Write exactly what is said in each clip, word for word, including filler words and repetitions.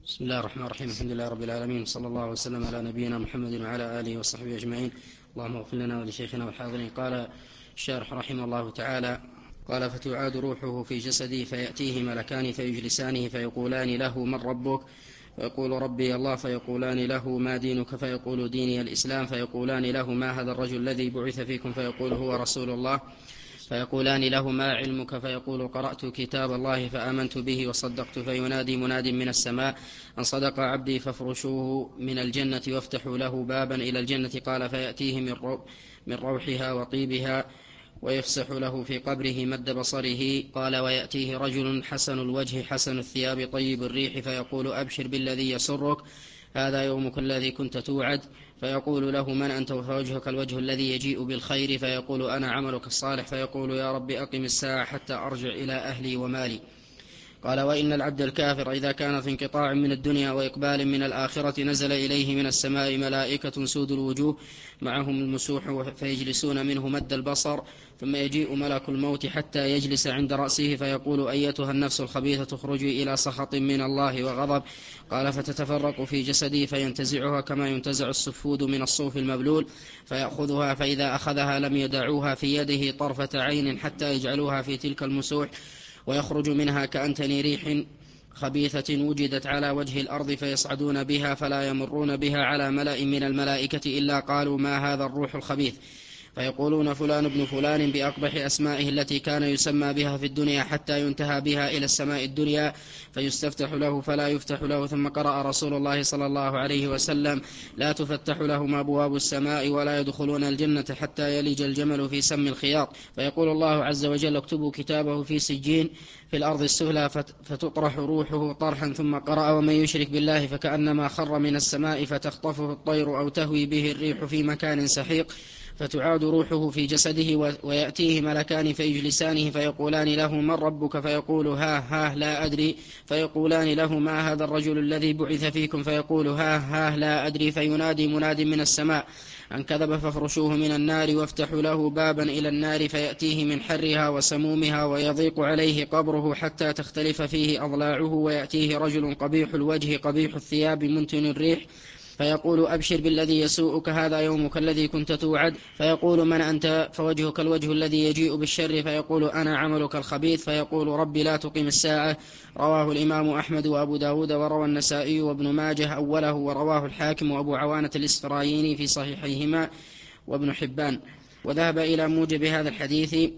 بسم الله الرحمن الرحيم. الحمد لله رب العالمين، صلى الله وسلم على نبينا محمد وعلى آله وصحبه أجمعين. اللهم اغفر لنا ولشيخنا والحاضرين. قال الشارح رحمه الله تعالى: قال: فتعاد روحه في جسده فيأتيه ملكان فيجلسانه فيقولان له: من ربك؟ فيقول: ربي الله. فيقولان له: ما دينك؟ فيقول: ديني الإسلام. فيقولان له: ما هذا الرجل الذي بعث فيكم؟ فيقول: هو رسول الله. فيقولان له: ما علمك؟ فيقول: قرأت كتاب الله فآمنت به وصدقت. فينادي مناد من السماء: أن صدق عبدي فافرشوه من الجنة وافتحوا له بابا إلى الجنة. قال: فيأتيه من, رو من روحها وطيبها ويفسح له في قبره مد بصره. قال: ويأتيه رجل حسن الوجه حسن الثياب طيب الريح فيقول: أبشر بالذي يسرك، هذا يومك الذي كنت توعد. فيقول له: من أنت؟ فوجهك الوجه الذي يجيء بالخير. فيقول: أنا عملك الصالح. فيقول: يا رب أقم الساعة حتى أرجع إلى أهلي ومالي. قال: وإن العبد الكافر إذا كان في انقطاع من الدنيا وإقبال من الآخرة نزل إليه من السماء ملائكة سود الوجوه معهم المسوح فيجلسون منه مد البصر، ثم يجيء ملك الموت حتى يجلس عند رأسه فيقول: أيتها النفس الخبيثة اخرجي إلى سخط من الله وغضب. قال: فتتفرق في جسدي فينتزعها كما ينتزع السفود من الصوف المبلول، فيأخذها، فإذا أخذها لم يدعوها في يده طرفة عين حتى يجعلوها في تلك المسوح، ويخرج منها كأنتن ريح خبيثة وجدت على وجه الأرض، فيصعدون بها فلا يمرون بها على ملأ من الملائكة إلا قالوا: ما هذا الروح الخبيث؟ فيقولون: فلان ابن فلان بأقبح أسمائه التي كان يسمى بها في الدنيا، حتى ينتهى بها إلى السماء الدنيا فيستفتح له فلا يفتح له. ثم قرأ رسول الله صلى الله عليه وسلم: لا تفتح لهم أبواب السماء ولا يدخلون الجنة حتى يلج الجمل في سم الخياط. فيقول الله عز وجل: اكتبوا كتابه في سجين في الأرض السفلى فتطرح روحه طرحا. ثم قرأ: ومن يشرك بالله فكأنما خر من السماء فتخطفه الطير أو تهوي به الريح في مكان سحيق. فتعاد روحه في جسده ويأتيه ملكان فيجلسانه فيقولان له: من ربك؟ فيقول: ها ها لا أدري. فيقولان له: ما هذا الرجل الذي بعث فيكم؟ فيقول: ها ها لا أدري. فينادي مناد من السماء: أن كذب فافرشوه من النار وافتحوا له بابا إلى النار، فيأتيه من حرها وسمومها ويضيق عليه قبره حتى تختلف فيه أضلاعه. ويأتيه رجل قبيح الوجه قبيح الثياب منتن الريح فيقول: أبشر بالذي يسوءك، هذا يومك الذي كنت توعد. فيقول: من أنت؟ فوجهك الوجه الذي يجيء بالشر. فيقول: أنا عملك الخبيث. فيقول: رب لا تقم الساعة. رواه الإمام أحمد وأبو داود وروى النسائي وابن ماجه أوله، ورواه الحاكم وأبو عوانة الإسفرايني في صحيحيهما وابن حبان. وذهب إلى موجب هذا الحديث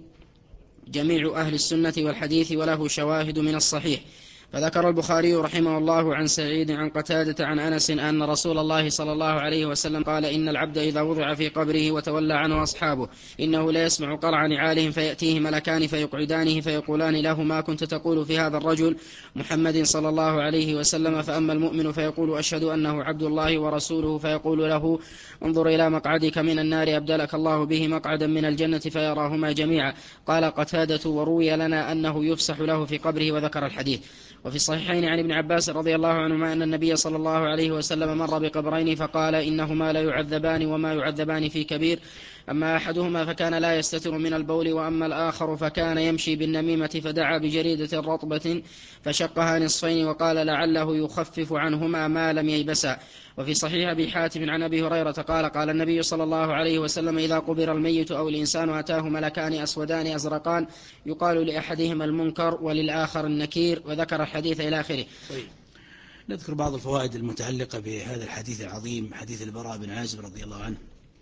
جميع أهل السنة والحديث، وله شواهد من الصحيح. فذكر البخاري رحمه الله عن سعيد عن قتادة عن أنس أن رسول الله صلى الله عليه وسلم قال: إن العبد إذا وضع في قبره وتولى عنه أصحابه إنه لا يسمع قرع نعالهم، فيأتيه ملكان فيقعدانه فيقولان له: ما كنت تقول في هذا الرجل محمد صلى الله عليه وسلم؟ فأما المؤمن فيقول: أشهد أنه عبد الله ورسوله. فيقول له: انظر إلى مقعدك من النار أبدلك الله به مقعدا من الجنة، فيراهما جميعا. قال قتادة: وروي لنا أنه يفسح له في قبره، وذكر الحديث. وفي الصحيحين عن ابن عباس رضي الله عنهما أن النبي صلى الله عليه وسلم مر بقبرين فقال: إنهما لا يعذبان وما يعذبان في كبير، أما أحدهما فكان لا يستتر من البول، وأما الآخر فكان يمشي بالنميمة، فدعا بجريدة رطبة فشقها نصفين وقال: لعله يخفف عنهما ما لم ييبسا. وفي صحيح أبي حاتم عن أبي هريرة قال: قال النبي صلى الله عليه وسلم: إذا قبر الميت أو الإنسان أتاه ملكان أسودان أزرقان يقال لأحدهما المنكر وللآخر النكير. وذكر الحديث إلى آخره. طيب، نذكر بعض الفوائد المتعلقة بهذا الحديث العظيم، حديث البراء بن عازب رضي الله عنه،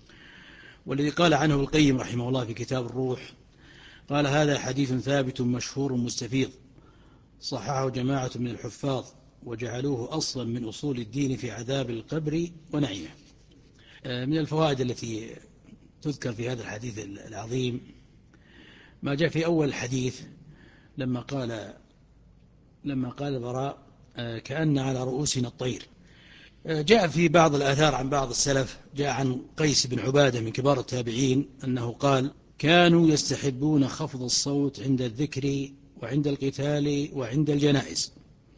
والذي قال عنه القيم رحمه الله في كتاب الروح. قال: هذا حديث ثابت مشهور مستفيض، صححه جماعة من الحفاظ وجعلوه أصلا من أصول الدين في عذاب القبر ونعيمه. من الفوائد التي تذكر في هذا الحديث العظيم ما جاء في أول الحديث لما قال لما قال البراء: كأن على رؤوسنا الطير. جاء في بعض الآثار عن بعض السلف، جاء عن قيس بن عبادة من كبار التابعين أنه قال: كانوا يستحبون خفض الصوت عند الذكر وعند القتال وعند الجنائز.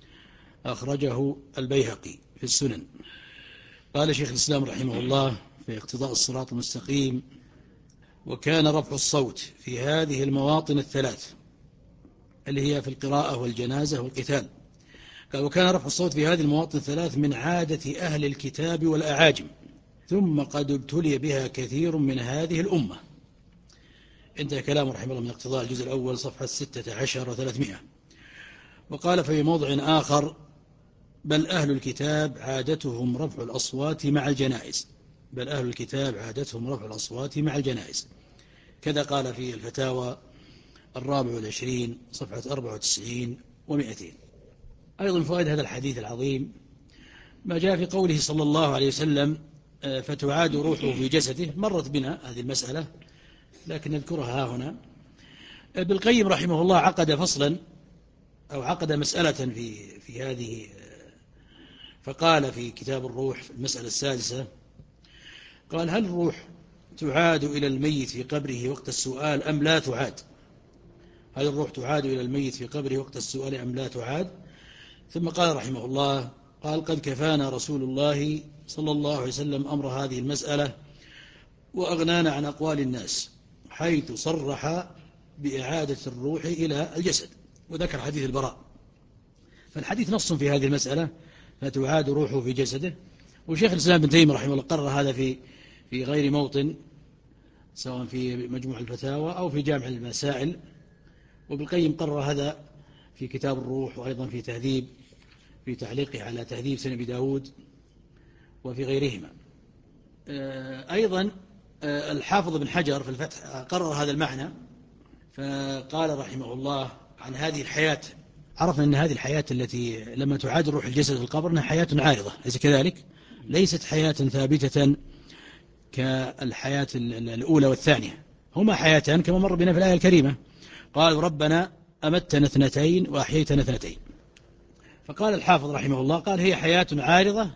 أخرجه البيهقي في السنن. قال شيخ الإسلام رحمه الله في اقتضاء الصراط المستقيم: وكان رفع الصوت في هذه المواطن الثلاث اللي هي في القراءة والجنازة والقتال قال وكان رفع الصوت في هذه المواطن الثلاث من عادة أهل الكتاب والأعاجم، ثم قد ابتلي بها كثير من هذه الأمة. انتهى كلامه رحمه الله من اقتضاء الجزء الأول صفحة ستة عشر وثلاثمائة. وقال في موضع آخر بل أهل الكتاب عادتهم رفع الأصوات مع الجنائز، بل أهل الكتاب عادتهم رفع الأصوات مع الجنائز. كذا قال في الفتاوى الرابع والعشرين صفحة أربعة وتسعين ومئتين. أيضا فوائد هذا الحديث العظيم ما جاء في قوله صلى الله عليه وسلم فتعاد روحه في جسده. مرت بنا هذه المسألة لكن نذكرها هنا. ابن القيم رحمه الله عقد فصلا أو عقد مسألة في في هذه، فقال في كتاب الروح في المسألة السادسة قال هل الروح تعاد إلى الميت في قبره وقت السؤال أم لا تعاد؟ هل الروح تعاد إلى الميت في قبره وقت السؤال أم لا تعاد؟ ثم قال رحمه الله قال قد كفانا رسول الله صلى الله عليه وسلم أمر هذه المسألة وأغنانا عن أقوال الناس، حيث صرح بإعادة الروح إلى الجسد، وذكر حديث البراء. فالحديث نص في هذه المسألة فتعاد روحه في جسده. وشيخ الإسلام بن تيمية رحمه الله قرر هذا في في غير موطن، سواء في مجموع الفتاوى أو في جامع المسائل. وابن القيم قرر هذا في كتاب الروح، وأيضا في تهذيب في تعليقه على تهذيب سنن أبي داود وفي غيرهما. أيضا الحافظ بن حجر في الفتح قرر هذا المعنى، فقال رحمه الله عن هذه الحياة، عرفنا أن هذه الحياة التي لما تعاد روح الجسد في القبر أنها حياة عارضة، ليس كذلك؟ ليست حياة ثابتة كالحياة الأولى والثانية، هما حياتان كما مر بنا في الآية الكريمة. قال ربنا أمتنا اثنتين وأحييتنا اثنتين. فقال الحافظ رحمه الله قال هي حياة عارضة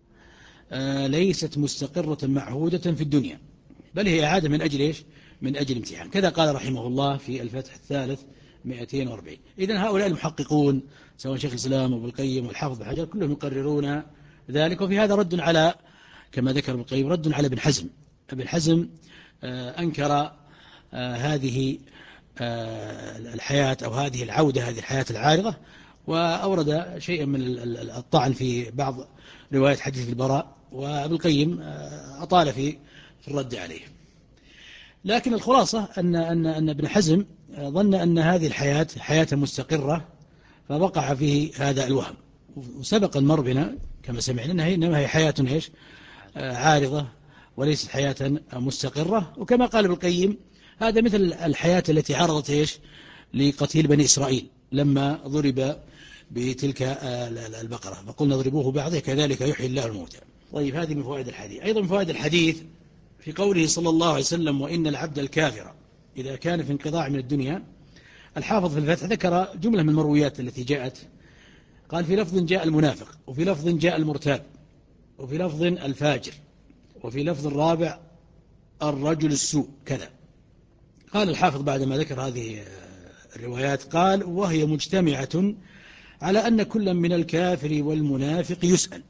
ليست مستقرة معهودة في الدنيا، بل هي عادة من أجل إيش؟ من أجل امتحان. كذا قال رحمه الله في الفتح الثالث مئتين وأربعين. إذن هؤلاء المحققون سواء شيخ الإسلام وابن القيم والحافظ بن حجر كلهم يقررون ذلك. وفي هذا رد على كما ذكر ابن القيم رد على ابن حزم. ابن حزم أنكر هذه الحياة أو هذه العودة، هذه الحياة العارضة، وأورد شيئا من الطعن في بعض رواية حديث البراء، وابن القيم أطال في الرد عليه. لكن الخلاصة أن أن أن ابن حزم ظن أن هذه الحياة حياة مستقرة، فوقع فيه هذا الوهم. وسبق المر بنا كما سمعنا أنها إنما هي حياة إيش؟ عارضة وليست حياة مستقرة. وكما قال ابن القيم هذا مثل الحياة التي عرضت إيش؟ لقتيل بني إسرائيل لما ضرب بتلك البقرة فقلنا اضربوه بعضه كذلك يحيي الله الموتى. طيب هذه من فوائد الحديث. أيضا من فوائد الحديث في قوله صلى الله عليه وسلم وإن العبد الكافر إذا كان في انقطاع من الدنيا. الحافظ في الفتح ذكر جملة من المرويات التي جاءت، قال في لفظ جاء المنافق، وفي لفظ جاء المرتاب، وفي لفظ الفاجر، وفي لفظ الرابع الرجل السوء كذا. قال الحافظ بعدما ذكر هذه الروايات قال وهي مجتمعة على أن كل من الكافر والمنافق يسأل،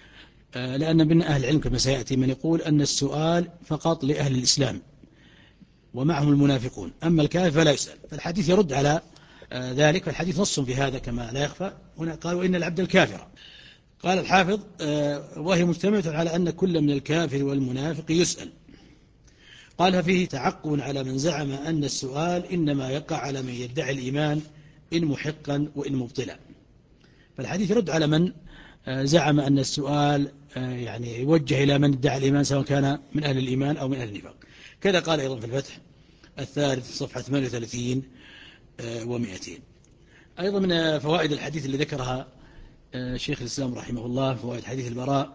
لأن من أهل العلم كما سيأتي من يقول أن السؤال فقط لأهل الإسلام ومعهم المنافقون، أما الكافر فلا يسأل. فالحديث يرد على ذلك، فالحديث نص في هذا كما لا يخفى. هنا قال وإن العبد الكافر. قال الحافظ وهي مجتمعة على أن كل من الكافر والمنافق يسأل. قال ففيه تعقب على من زعم أن السؤال إنما يقع على من يدعي الإيمان إن محقا وإن مبطلا. فالحديث يرد على من زعم أن السؤال يعني يوجه إلى من ادعى الإيمان سواء كان من أهل الإيمان أو من أهل النفاق. كذا قال أيضا في الفتح الثالث صفحة ثمانية وثلاثين ومئتين. أيضا من فوائد الحديث اللي ذكرها شيخ الإسلام رحمه الله فوائد حديث البراء.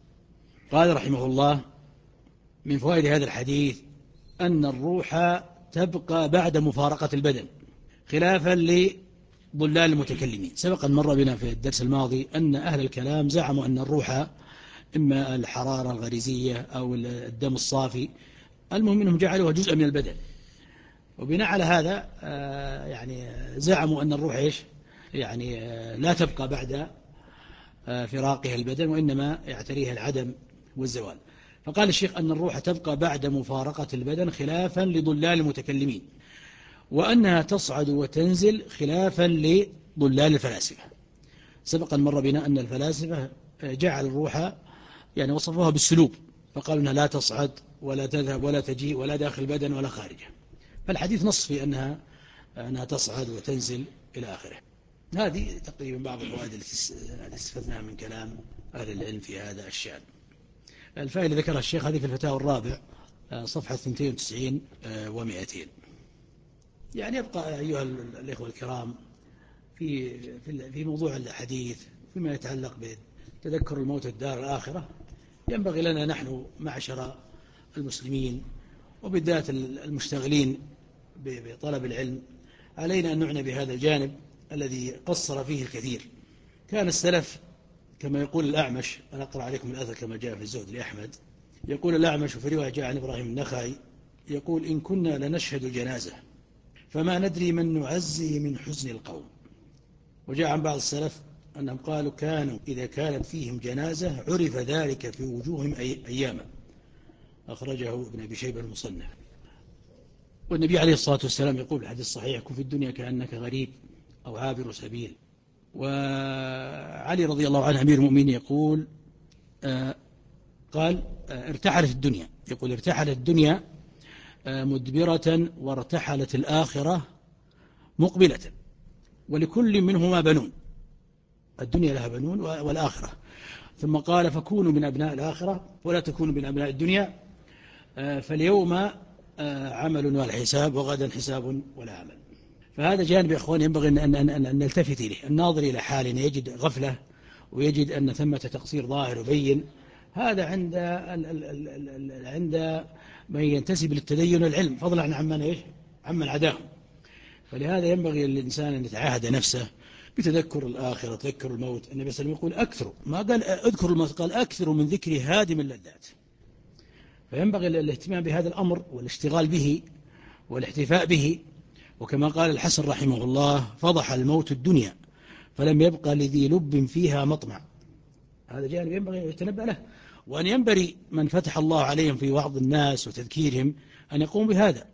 قال رحمه الله من فوائد هذا الحديث أن الروح تبقى بعد مفارقة البدن خلافا لضلال المتكلمين. سبق أن مر بنا في الدرس الماضي أن أهل الكلام زعموا أن الروح إما الحرارة الغريزية أو الدم الصافي، المهم أنهم جعلوها جزء من البدن، وبناء على هذا يعني زعموا أن الروح إيش؟ يعني لا تبقى بعد فراقها البدن وإنما يعتريها العدم والزوال. فقال الشيخ أن الروح تبقى بعد مفارقة البدن خلافا لضلال المتكلمين، وأنها تصعد وتنزل خلافا لضلال الفلاسفة. سبق مر بنا أن الفلاسفة جعل الروح يعني وصفوها بالسلوب، فقالوا أنها لا تصعد ولا تذهب ولا تجيء ولا داخل البدن ولا خارجه، فالحديث نص في أنها أنها تصعد وتنزل إلى آخره. هذه تقريبا بعض الفوائد التي استفدناها من كلام أهل العلم في هذا الشأن. الفائدة ذكرها الشيخ هذه في الفتاوى الرابع صفحة اثنين وتسعين ومئتين. يعني يبقى أيها الإخوة الكرام في في موضوع الحديث فيما يتعلق بتذكر الموت والدار الآخرة، ينبغي لنا نحن معشر المسلمين وبالذات المشتغلين بطلب العلم علينا أن نعنى بهذا الجانب الذي قصر فيه الكثير. كان السلف كما يقول الأعمش، أنا أقرأ عليكم الأثر كما جاء في الزهد لأحمد، يقول الأعمش في رواية جاء عن إبراهيم النخعي يقول: إن كنا لنشهد الجنازة فما ندري من نعزي من حزن القوم. وجاء عن بعض السلف أنهم قالوا كانوا إذا كانت فيهم جنازة عرف ذلك في وجوههم أياما. أخرجه ابن أبي شيبة المصنف. والنبي عليه الصلاة والسلام يقول في الحديث الصحيح: كن في الدنيا كأنك غريب أو عابر سبيل. وعلي رضي الله عنه أمير المؤمنين يقول آه قال آه ارتحلت الدنيا، يقول ارتحلت الدنيا آه مدبرة وارتحلت الآخرة مقبلة، ولكل منهما بنون، الدنيا لها بنون والآخرة. ثم قال: فكونوا من أبناء الآخرة ولا تكونوا من أبناء الدنيا، آه فاليوم آه عمل والحساب وغدا حساب ولا عمل. فهذا جانب يا أخوان ينبغي أن, أن, أن, أن نلتفت إليه. الناظر إلى حالنا يجد غفلة ويجد أن ثمة تقصير ظاهر وبين، هذا عند ال ال ال ال عند من ينتسب للتدين والعلم، فضلا عن عمن إيش عمن عداهم. فلهذا ينبغي للإنسان أن يتعاهد نفسه بتذكر الآخرة، تذكر الموت. النبي صلى الله عليه وسلم يقول: أكثروا، ما قال اذكروا الموت، قال أكثروا من ذكر هادم اللذات. فينبغي الاهتمام بهذا الأمر والاشتغال به والاحتفاء به. وكما قال الحسن رحمه الله: فضح الموت الدنيا فلم يبقى لذي لب فيها مطمع. هذا جانب ينبغي أن يتنبأ له، وأن ينبغي من فتح الله عليهم في وعظ الناس وتذكيرهم أن يقوم بهذا.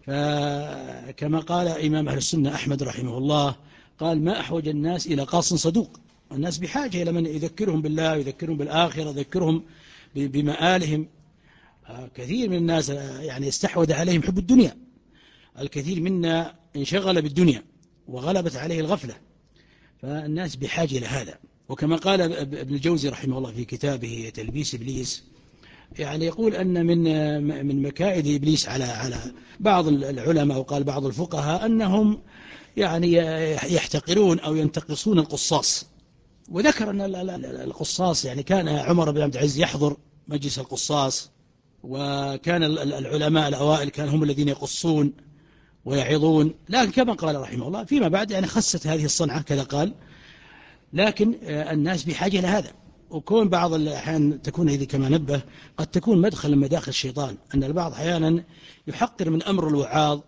فكما قال إمام أهل السنة أحمد رحمه الله قال: ما أحوج الناس إلى قاص صدوق. الناس بحاجة إلى من يذكرهم بالله ويذكرهم بالآخرة، يذكرهم بمآلهم. كثير من الناس يعني استحوذ عليهم حب الدنيا، الكثير منا انشغل بالدنيا وغلبت عليه الغفلة، فالناس بحاجة إلى هذا. وكما قال ابن الجوزي رحمه الله في كتابه تلبيس إبليس، يعني يقول أن من من مكائد إبليس على على بعض العلماء وقال بعض الفقهاء أنهم يعني يحتقرون أو ينتقصون القصاص. وذكر أن القصاص يعني كان عمر بن عبد العزيز يحضر مجلس القصاص، وكان العلماء الأوائل كانوا هم الذين يقصون ويعظون. لكن كما قال رحمه الله فيما بعد يعني خست هذه الصنعة كذا قال، لكن الناس بحاجة إلى هذا. وكون بعض الأحيان تكون هذه كما نبه قد تكون مدخل من مداخل الشيطان، أن البعض أحيانا يحقر من أمر الوعاظ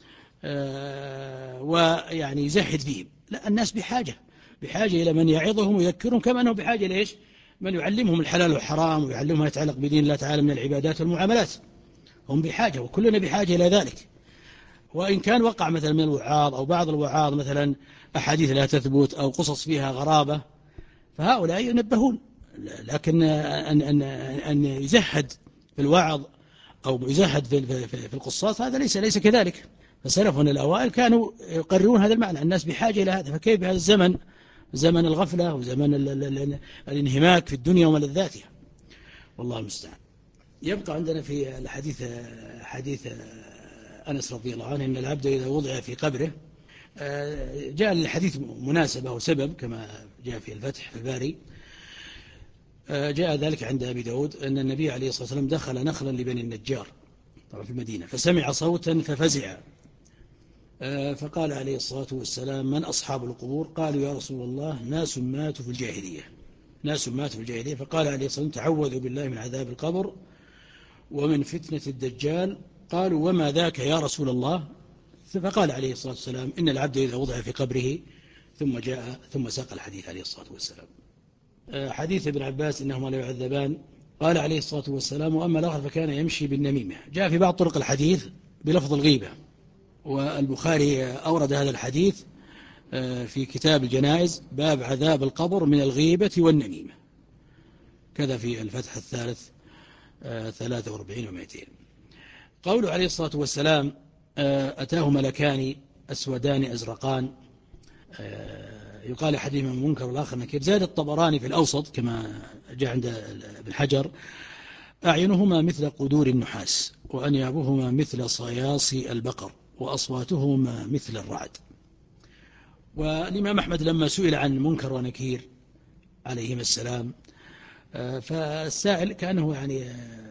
ويعني يزهد فيهم. لا، الناس بحاجة بحاجة إلى من يعظهم ويذكرهم، كما أنه بحاجة لإيش من يعلمهم الحلال والحرام ويعلمهم ما يتعلق بدين الله تعالى من العبادات والمعاملات. هم بحاجة وكلنا بحاجة إلى ذلك. وإن كان وقع مثلا من الوعاظ أو بعض الوعاظ مثلا أحاديث لا تثبت أو قصص فيها غرابة، فهؤلاء ينبهون. لكن أن, أن, أن يزهد في الوعظ أو يزهد في, في, في القصاص هذا ليس ليس كذلك. فسلفنا الأوائل كانوا يقررون هذا المعنى، الناس بحاجة إلى هذا. فكيف بهذا الزمن، زمن الغفلة وزمن الانهماك في الدنيا وملذاتها، والله المستعان. يبقى عندنا في الحديث حديث أنس رضي الله عنه أن العبد إذا وضع في قبره، جاء الحديث مناسبة وسبب كما جاء في الفتح في الباري، جاء ذلك عند أبي داود أن النبي عليه الصلاة والسلام دخل نخلا لبني النجار طبعا في المدينة، فسمع صوتا ففزع، فقال عليه الصلاة والسلام: من أصحاب القبور؟ قالوا: يا رسول الله ناس ماتوا في الجاهلية ناس ماتوا في الجاهلية فقال عليه الصلاة والسلام: تعوذوا بالله من عذاب القبر ومن فتنة الدجال. قالوا: وما ذاك يا رسول الله؟ فقال عليه الصلاة والسلام: إن العبد إذا وضع في قبره ثم جاء ثم ساق الحديث عليه الصلاة والسلام. حديث ابن عباس إنهما لا يعذبان، قال عليه الصلاة والسلام: وأما الآخر فكان يمشي بالنميمة. جاء في بعض طرق الحديث بلفظ الغيبة، والبخاري أورد هذا الحديث في كتاب الجنائز باب عذاب القبر من الغيبة والنميمة، كذا في الفتح الثالث ثلاثة وأربعين ومائتين. قوله عليه الصلاة والسلام أتاه ملكان أسودان أزرقان، يقال أحدهما منكر والآخر نكير. زاد الطبراني في الأوسط كما جاء عند ابن حجر أعينهما مثل قدور النحاس وأنيابهما مثل صياصي البقر وأصواتهما مثل الرعد. والإمام أحمد لما سئل عن منكر ونكير عليهما السلام فالسائل كأنه يعني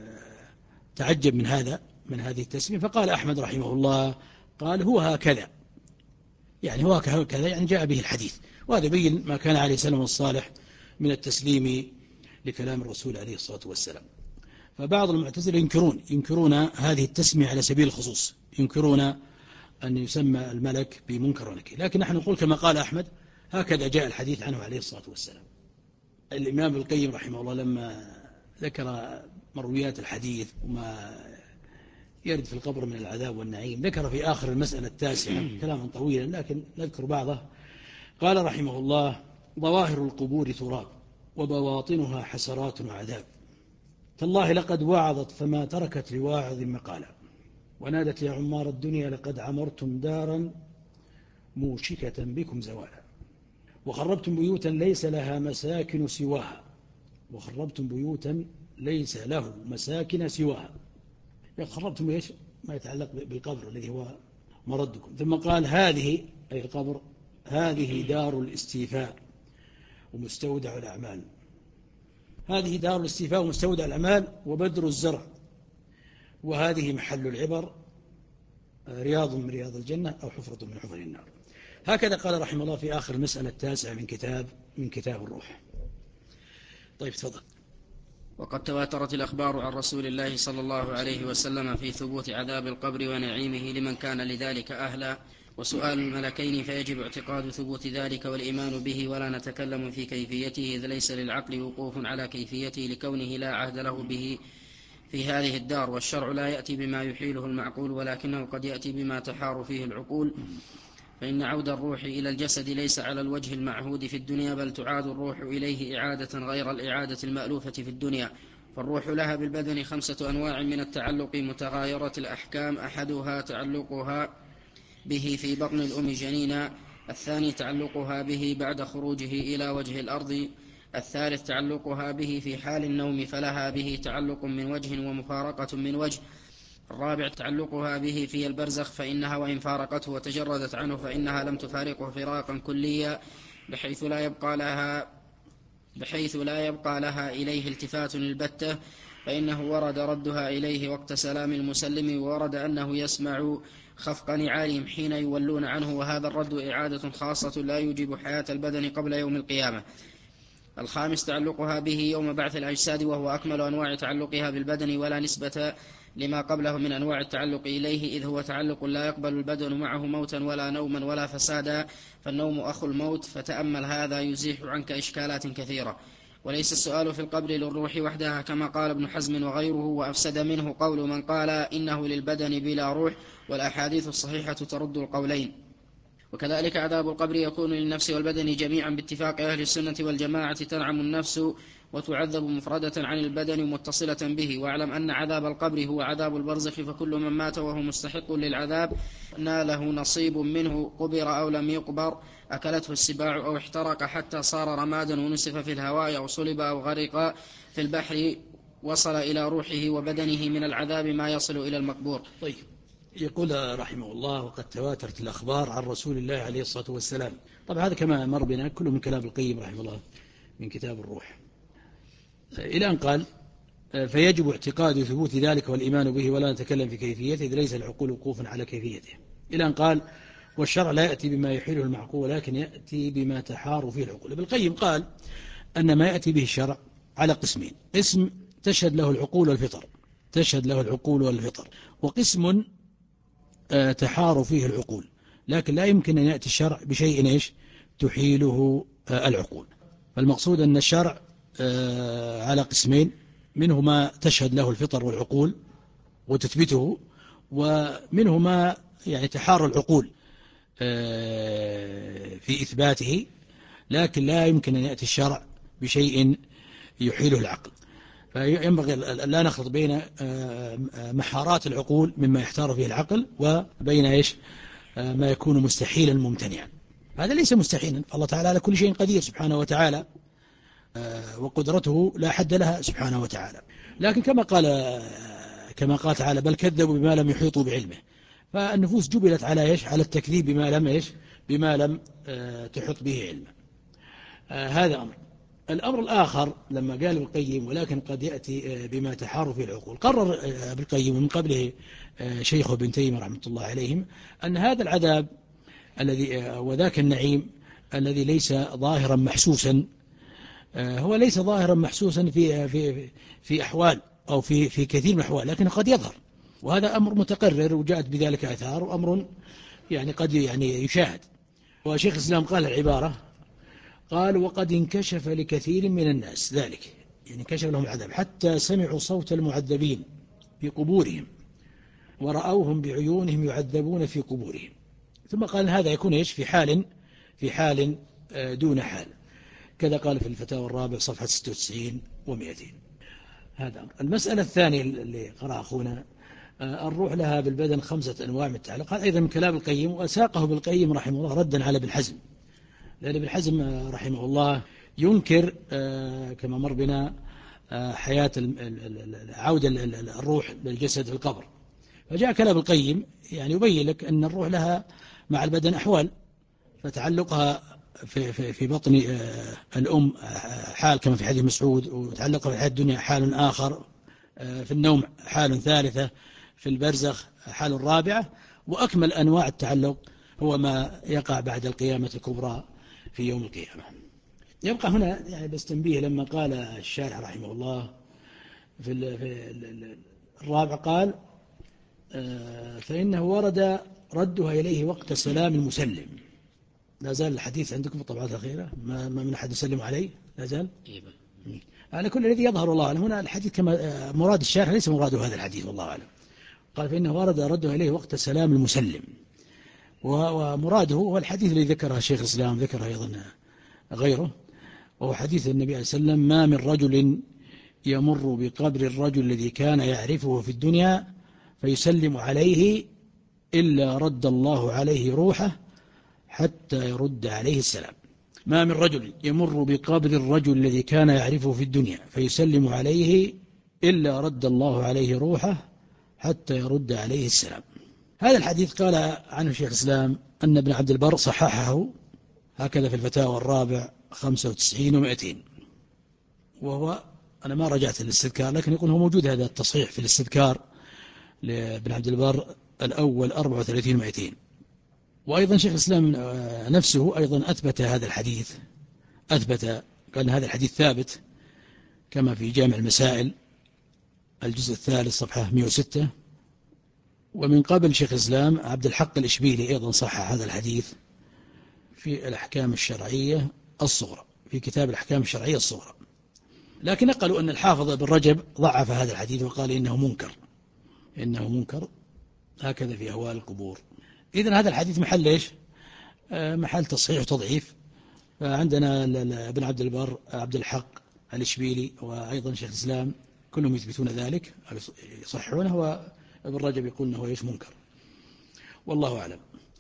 تعجب من هذا من هذه التسمية، فقال أحمد رحمه الله قال هو هكذا، يعني هو هكذا يعني جاء به الحديث، وهذا بين ما كان عليه سلم الصالح من التسليم لكلام الرسول عليه الصلاة والسلام. فبعض المعتزلة ينكرون ينكرون هذه التسمية على سبيل الخصوص، ينكرون أن يسمى الملك بمنكر ونكير، لكن نحن نقول كما قال أحمد هكذا جاء الحديث عنه عليه الصلاة والسلام. الإمام ابن القيم رحمه الله لما ذكر مرويات الحديث وما يرد في القبر من العذاب والنعيم ذكر في آخر المسألة التاسعة كلاما طويلا لكن نذكر بعضه. قال رحمه الله ظواهر القبور تراب وبواطنها حسرات وعذاب، تالله لقد وعظت فما تركت لواعظ مقالا، ونادت يا عمار الدنيا لقد عمرتم دارا موشكة بكم زوالا، وخربتم بيوتا ليس لها مساكن سواها، وخربتم بيوتا ليس له مساكن سواها. خربتم ايش؟ ما يتعلق بالقبر الذي هو مردكم. ثم قال هذه أي القبر هذه دار الاستيفاء ومستودع الأعمال، هذه دار الاستيفاء ومستودع الأعمال وبدر الزرع، وهذه محل العبر رياض من رياض الجنة أو حفرة من حفر النار. هكذا قال رحمه الله في آخر المسألة التاسعة من كتاب من كتاب الروح. طيب تفضل. وقد تواترت الأخبار عن رسول الله صلى الله عليه وسلم في ثبوت عذاب القبر ونعيمه لمن كان لذلك أهلا، وسؤال الملكين فيجب اعتقاد ثبوت ذلك والإيمان به، ولا نتكلم في كيفيته إذ ليس للعقل وقوف على كيفيته لكونه لا عهد له به في هذه الدار، والشرع لا يأتي بما يحيله المعقول ولكنه قد يأتي بما تحار فيه العقول. فإن عود الروح إلى الجسد ليس على الوجه المعهود في الدنيا، بل تعاد الروح إليه إعادة غير الإعادة المألوفة في الدنيا. فالروح لها بالبدن خمسة أنواع من التعلق متغايرة الأحكام، أحدها تعلقها به في بطن الأم جنينا، الثاني تعلقها به بعد خروجه إلى وجه الأرض، الثالث تعلقها به في حال النوم فلها به تعلق من وجه ومفارقة من وجه، الرابع تعلقها به في البرزخ فإنها وإن فارقته وتجردت عنه فإنها لم تفارقه فراقا كليا بحيث لا يبقى لها بحيث لا يبقى لها إليه التفات البتة، فإنه ورد ردها إليه وقت سلام المسلم، وورد أنه يسمع خفق نعالهم حين يولون عنه، وهذا الرد إعادة خاصة لا يوجب حياة البدن قبل يوم القيامة. الخامس تعلقها به يوم بعث الأجساد، وهو أكمل أنواع تعلقها بالبدن ولا نسبة لما قبله من أنواع التعلق إليه، إذ هو تعلق لا يقبل البدن معه موتا ولا نوما ولا فسادا، فالنوم أخو الموت، فتأمل هذا يزيح عنك إشكالات كثيرة. وليس السؤال في القبر للروح وحدها كما قال ابن حزم وغيره، وأفسد منه قول من قال إنه للبدن بلا روح، والأحاديث الصحيحة ترد القولين. وكذلك عذاب القبر يكون للنفس والبدن جميعا باتفاق أهل السنة والجماعة، تنعم النفس وتعذب مفردة عن البدن متصلة به. واعلم أن عذاب القبر هو عذاب البرزخ، فكل من مات وهو مستحق للعذاب ناله نصيب منه، قبر أو لم يقبر، أكلته السباع أو احترق حتى صار رمادا ونسف في الهواء أو صلب أو غرق في البحر، وصل إلى روحه وبدنه من العذاب ما يصل إلى المقبور. طيب، يقول رحمه الله وقد تواترت الأخبار عن رسول الله عليه الصلاة والسلام. طبعا هذا كما مر بنا كله من كلام القيم رحمه الله من كتاب الروح، إلى أن قال فيجب اعتقاد ثبوت ذلك والإيمان به ولا نتكلم في كيفيته إذ ليس العقول وقوفا على كيفيته، إلى أن قال والشرع لا يأتي بما يحيله المعقول ولكن يأتي بما تحار فيه العقول. ابن القيم قال أن ما يأتي به الشرع على قسمين: قسم تشهد له العقول والفطر تشهد له العقول والفطر وقسم تحار فيه العقول، لكن لا يمكن أن يأتي الشرع بشيء إيش تحيله العقول. فالمقصود أن الشرع على قسمين: منه ما تشهد له الفطر والعقول وتثبته، ومنه ما يعني تحار العقول في إثباته، لكن لا يمكن أن يأتي الشرع بشيء يحيله العقل. فينبغي لا نخلط بين محارات العقول مما يحتار فيه العقل وبين إيش ما يكون مستحيلا ممتنعا. هذا ليس مستحيلا، فالله تعالى على كل شيء قدير سبحانه وتعالى، وقدرته لا حد لها سبحانه وتعالى. لكن كما قال كما قال تعالى بل كذبوا بما لم يحيطوا بعلمه، فالنفوس جبلت على إيش على التكذيب بما لم إيش بما لم تحط به علما. هذا أمر. الأمر الآخر لما قال ابن القيم ولكن قد يأتي بما تحار في العقول، قرر ابن القيم من قبله شيخه ابن تيمية رحمة الله عليهم أن هذا العذاب الذي وذاك النعيم الذي ليس ظاهرا محسوسا، هو ليس ظاهرا محسوسا في في في أحوال أو في في كثير من الأحوال، لكنه قد يظهر، وهذا أمر متقرر وجاءت بذلك آثار، وأمر يعني قد يعني يشاهد. وشيخ الإسلام قال العبارة، قال وقد انكشف لكثير من الناس ذلك، يعني انكشف لهم العذاب حتى سمعوا صوت المعذبين في قبورهم ورأوهم بعيونهم يعذبون في قبورهم. ثم قال هذا يكون إيش في حال في حال دون حال، كذا قال في الفتاوى الرابع صفحة ستة وتسعين ومئتين. هذا أمر. المسألة الثانية اللي قرأ أخونا، الروح لها بالبدن خمسة أنواع من التعلق، هذا أيضا من كلام القيم، وساقه بالقيم رحمه الله ردا على ابن حزم، لأن ابن حزم رحمه الله ينكر كما مر بنا حياة عودة الروح للجسد في القبر، فجاء كلام القيم يعني يبين لك أن الروح لها مع البدن أحوال، فتعلقها في, في, في بطن الأم حال كما في حديث مسعود، وتعلقها في الحياة الدنيا حال آخر، في النوم حال ثالثة، في البرزخ حال رابعة، وأكمل أنواع التعلق هو ما يقع بعد القيامة الكبرى في يوم القيامة. يبقى هنا يعني بس تنبيه لما قال الشارح رحمه الله في, في الرابع قال فإنه ورد ردها إليه وقت سلام المسلم. لا زال الحديث عندكم في الطبعات الأخيرة ما من أحد يسلم عليه، لا زال على كل الذي يظهر الله أعلم. هنا الحديث كما مراد الشارح ليس مراد هذا الحديث والله أعلم. قال فإنه ورد ردها إليه وقت سلام المسلم، ومراده هو الحديث الذي ذكره الشيخ الإسلام، ذكره أيضا غيره، وهو حديث النبي عليه السلام ما من رجل يمر بقبر الرجل الذي كان يعرفه في الدنيا فيسلم عليه إلا رد الله عليه روحه حتى يرد عليه السلام. ما من رجل يمر بقبر الرجل الذي كان يعرفه في الدنيا فيسلم عليه إلا رد الله عليه روحه حتى يرد عليه السلام. هذا الحديث قال عنه شيخ الإسلام أن ابن عبد البر صححه هكذا في الفتاوى الرابع خمسة وتسعين ومئتين، وهو أنا ما رجعت للاستذكار لكن يقول هو موجود هذا التصحيح في الاستذكار لابن عبد البر الأول أربعة وثلاثين ومئتين. وأيضا شيخ الإسلام نفسه أيضا أثبت هذا الحديث، أثبت قال هذا الحديث ثابت كما في جامع المسائل الجزء الثالث صفحة مئة وستة. ومن قبل شيخ الإسلام عبد الحق الإشبيلي أيضا صحح هذا الحديث في الأحكام الشرعية الصغرى، في كتاب الأحكام الشرعية الصغرى، لكن نقلوا أن الحافظ ابن رجب ضعف هذا الحديث وقال إنه منكر، إنه منكر هكذا في أهوال القبور. إذن هذا الحديث محل إيش؟ محل تصحيح وتضعيف. فعندنا ابن عبد البر عبد الحق الإشبيلي وأيضا شيخ الإسلام كلهم يثبتون ذلك يصححونه، وابن رجب يقول أنه إيش منكر، والله أعلم.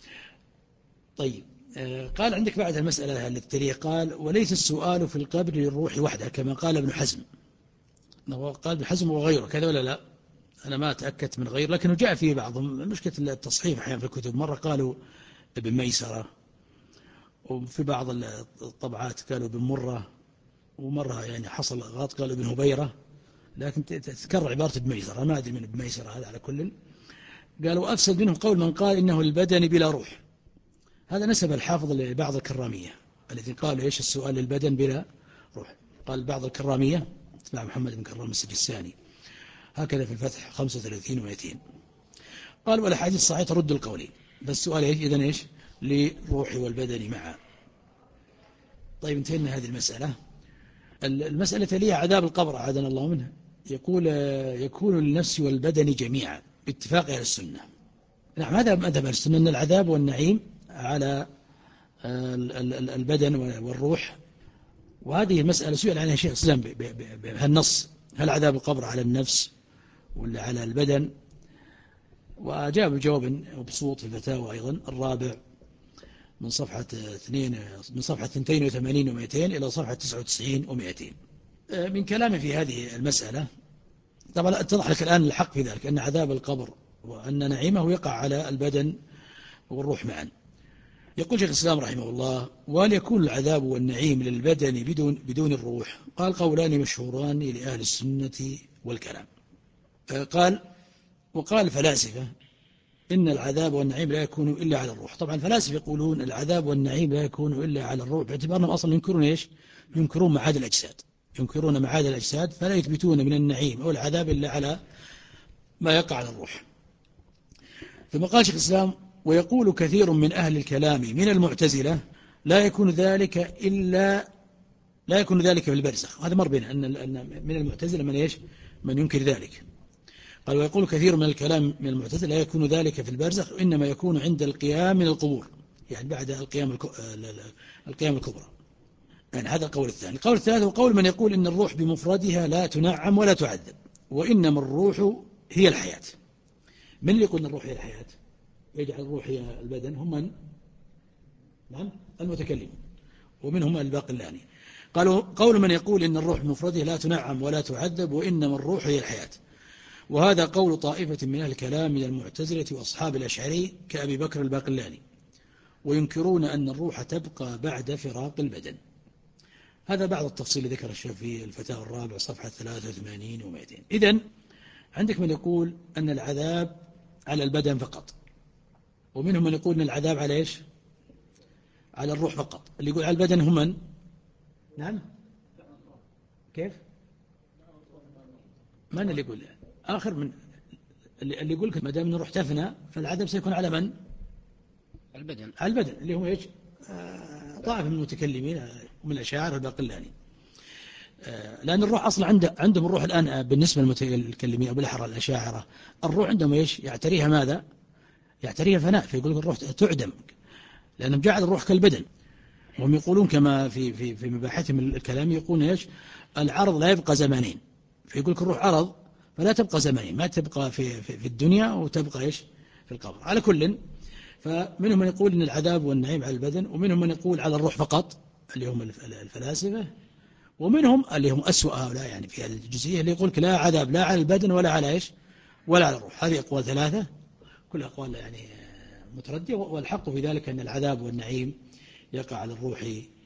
طيب قال عندك بعد المسألة التي تليه قال وليس السؤال في القبر للروح وحده كما قال ابن حزم. قال ابن حزم وغيره كذا ولا لا؟ أنا ما أتأكد من غير، لكنه جاء في بعضهم مشكلة التصحيح أحيانا في الكتب، مرة قالوا ابن ميسرة، وفي بعض الطبعات قالوا ابن مرة، ومرة يعني حصل غلط قالوا ابن هبيرة، لكن تتكرر عبارة ابن ميسرة، ما أدري من ابن ميسرة هذا. على كل قالوا أفسد منهم قول من قال إنه البدن بلا روح، هذا نسب الحافظ لبعض الكرامية الذي قالوا إيش السؤال للبدن بلا روح. قال بعض الكرامية تبع محمد بن كرام السجستاني هكذا في الفتح خمسة وثلاثين ومئتين. قال والأحاديث الصحيحة ترد القولين، بس السؤال إيش إذن إيش للروح والبدن معا. طيب انتهينا هذه المسألة. المسألة تليها عذاب القبر عادنا الله منه. يقول يكون للنفس والبدن جميعا باتفاق أهل السنة. نعم هذا مذهب أهل السنة أن العذاب والنعيم على البدن والروح. وهذه المسألة سئل عنها شيخ الإسلام بهالنص: هل عذاب القبر على النفس ولا على البدن؟ وأجاب بجواب مبسوط في الفتاوى أيضا الرابع من صفحة اثنين من صفحة اثنين وثمانين ومئتين إلى صفحة تسعة وتسعين ومئتين. من كلامه في هذه المسألة طبعا اتضح لك الآن الحق في ذلك، أن عذاب القبر وأن نعيمه يقع على البدن والروح معا. يقول شيخ الإسلام رحمه الله: وليكون العذاب والنعيم للبدن بدون بدون الروح. قال: قولان مشهوران لأهل السنة والكلام. قال: وقال الفلاسفة إن العذاب والنعيم لا يكون إلا على الروح. طبعا الفلاسفة يقولون العذاب والنعيم لا يكون إلا على الروح، باعتبارهم أصلا ينكرون إيش؟ ينكرون معاد الأجساد، ينكرون معاد الأجساد، فلا يثبتون من النعيم أو العذاب إلا على ما يقع على الروح. ثم قال شيخ الإسلام: ويقول كثير من أهل الكلام من المعتزلة لا يكون ذلك إلا لا يكون ذلك في البرزخ. هذا مر بنا أن من المعتزلة من إيش؟ من ينكر ذلك. قال: ويقول كثير من الكلام من المعتزلة لا يكون ذلك في البرزخ، إنما يكون عند القيام من القبور، يعني بعد القيام القيام الكبرى. يعني هذا القول الثاني. القول الثالث هو قول من يقول إن الروح بمفردها لا تنعم ولا تعذب، وإنما الروح هي الحياة. من اللي يقول إن الروح هي الحياة؟ يجعل الروح هي البدن هم من؟ نعم المتكلمون، ومنهم الباقلاني. قالوا: قول من يقول إن الروح بمفردها لا تنعم ولا تعذب، وإنما الروح هي الحياة. وهذا قول طائفة من أهل الكلام من المعتزلة وأصحاب الأشعري كأبي بكر الباقلاني، وينكرون أن الروح تبقى بعد فراق البدن. هذا بعض التفصيل ذكر الشيخ في الفتاوى الرابع صفحة ثلاثة وثمانين ومئتين. إذن عندك من يقول أن العذاب على البدن فقط، ومنهم من يقول أن العذاب على إيش؟ على الروح فقط. اللي يقول على البدن هم من؟ نعم كيف؟ من اللي يقول؟ آخر من اللي يقول ما دام الروح تفنى فالعذاب سيكون على من؟ البدن. على البدن اللي هم إيش؟ طائفة من المتكلمين ومن الأشاعرة الباقلاني. لأن الروح أصلا عنده عندهم الروح الآن بالنسبة للمتكلمين أو بالأحرى الأشاعرة، الروح عندهم إيش؟ يعتريها ماذا؟ يعتريها فناء، فيقول الروح تعدم، لأنهم جعل الروح كالبدن. وهم يقولون كما في في في مباحثهم الكلام يقولون إيش؟ العرض لا يبقى زمانين، فيقول الروح عرض فلا تبقى زمانين، ما تبقى في في, في الدنيا وتبقى إيش؟ في القبر. على كل، فمنهم من يقول إن العذاب والنعيم على البدن، ومنهم من يقول على الروح فقط اللي هم الفلاسفة، ومنهم اللي هم أسوأ هؤلاء يعني في هذه الجزئية اللي يقول لا عذاب لا على البدن ولا على إيش؟ ولا على الروح. هذه أقوال ثلاثة، كل أقوال يعني متردية، والحق في ذلك أن العذاب والنعيم يقع على الروح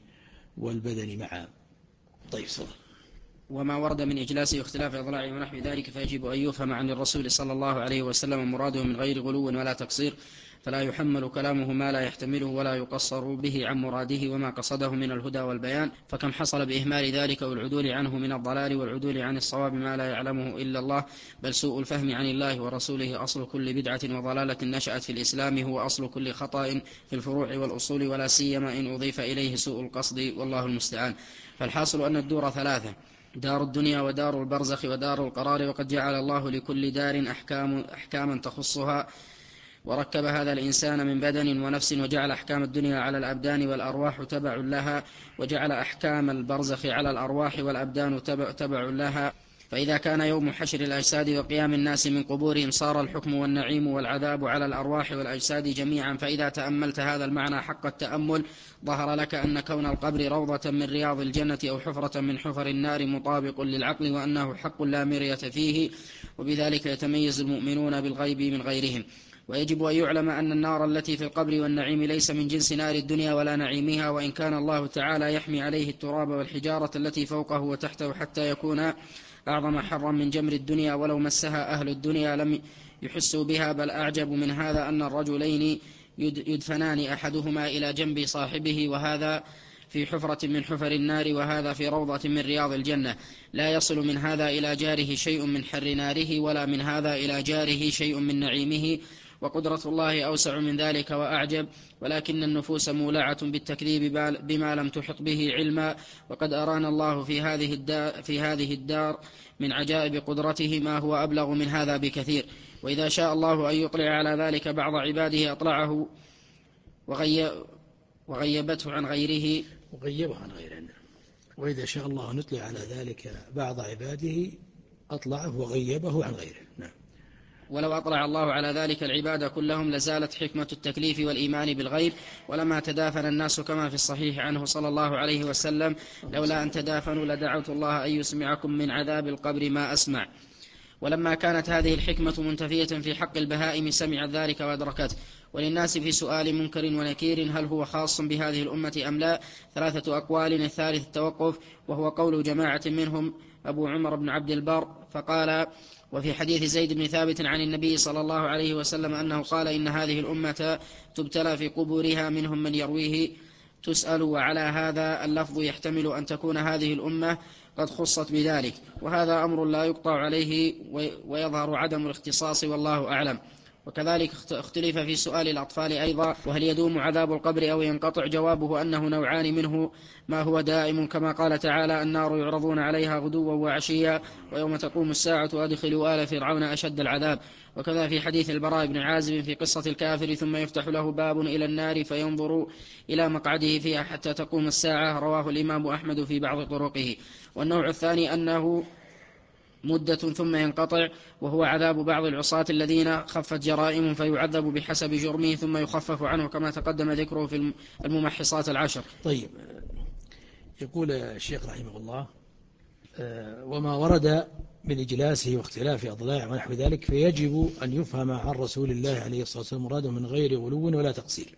والبدن معا. طيب صلى. وما ورد من إجلاس واختلاف أضلاع ونحو ذلك فيجب أن يفهم عن الرسول صلى الله عليه وسلم مراده من غير غلو ولا تقصير، فلا يحمل كلامه ما لا يحتمله ولا يقصر به عن مراده وما قصده من الهدى والبيان، فكم حصل بإهمال ذلك والعدول عنه من الضلال والعدول عن الصواب ما لا يعلمه إلا الله. بل سوء الفهم عن الله ورسوله أصل كل بدعة وضلالة نشأت في الإسلام، هو أصل كل خطأ في الفروع والأصول، ولا سيما إن أضيف إليه سوء القصد، والله المستعان. فالحاصل أن الدور ثلاثة: دار الدنيا ودار البرزخ ودار القرار، وقد جعل الله لكل دار أحكام أحكاما تخصها، وركب هذا الإنسان من بدن ونفس، وجعل أحكام الدنيا على الأبدان والأرواح تبع لها، وجعل أحكام البرزخ على الأرواح والأبدان تبع, تبع لها. فإذا كان يوم حشر الأجساد وقيام الناس من قبورهم صار الحكم والنعيم والعذاب على الأرواح والأجساد جميعا. فإذا تأملت هذا المعنى حق التأمل ظهر لك أن كون القبر روضة من رياض الجنة أو حفرة من حفر النار مطابق للعقل، وأنه حق لا مرية فيه، وبذلك يتميز المؤمنون بالغيب من غيرهم. ويجب أن يعلم أن النار التي في القبر والنعيم ليس من جنس نار الدنيا ولا نعيمها، وإن كان الله تعالى يحمي عليه التراب والحجارة التي فوقه وتحته حتى يكون أعظم حرا من جمر الدنيا، ولو مسها أهل الدنيا لم يحسوا بها. بل أعجب من هذا أن الرجلين يدفنان أحدهما إلى جنب صاحبه، وهذا في حفرة من حفر النار وهذا في روضة من رياض الجنة، لا يصل من هذا إلى جاره شيء من حر ناره، ولا من هذا إلى جاره شيء من نعيمه، وقدرة الله أوسع من ذلك وأعجب. ولكن النفوس مولعة بالتكذيب بما لم تحط به علما، وقد أرانا الله في هذه الدار, في هذه الدار من عجائب قدرته ما هو أبلغ من هذا بكثير. وإذا شاء الله أن يطلع على ذلك بعض عباده أطلعه وغي وغيبته عن غيره وغيبه عن غيره. وإذا شاء الله نطلع على ذلك بعض عباده أطلعه وغيبه عن غيره. نعم. ولو أطلع الله على ذلك العباد كلهم لزالت حكمة التكليف والإيمان بالغيب، ولما تدافن الناس كما في الصحيح عنه صلى الله عليه وسلم: لولا أن تدافنوا لدعوت الله أن يسمعكم من عذاب القبر ما أسمع. ولما كانت هذه الحكمة منتفية في حق البهائم سمعت ذلك وأدركته. وللناس في سؤال منكر ونكير هل هو خاص بهذه الأمة أم لا ثلاثة أقوال: الثالث التوقف، وهو قول جماعة منهم أبو عمر بن عبد البر فقال: وفي حديث زيد بن ثابت عن النبي صلى الله عليه وسلم أنه قال: إن هذه الأمة تبتلى في قبورها منهم من يرويه تسأل. وعلى هذا اللفظ يحتمل أن تكون هذه الأمة قد خصت بذلك، وهذا أمر لا يقطع عليه ويظهر عدم الاختصاص والله أعلم. وكذلك اختلف في سؤال الأطفال أيضا: وهل يدوم عذاب القبر أو ينقطع؟ جوابه أنه نوعان: منه ما هو دائم كما قال تعالى: النار يعرضون عليها غدوا وعشيا ويوم تقوم الساعة أدخلوا آل فرعون أشد العذاب. وكذا في حديث البراء بن عازب في قصة الكافر: ثم يفتح له باب إلى النار فينظر إلى مقعده فيها حتى تقوم الساعة. رواه الإمام أحمد في بعض طرقه. والنوع الثاني أنه مدة ثم ينقطع، وهو عذاب بعض العصاة الذين خفت جرائم فيعذب بحسب جرمه ثم يخفف عنه كما تقدم ذكره في الممحصات العشر. طيب، يقول الشيخ رحمه الله: وما ورد من إجلاسه واختلاف أضلاع ونحو ذلك فيجب أن يفهم عن رسول الله عليه الصلاة والسلام مراده من غير غلو ولا تقصير،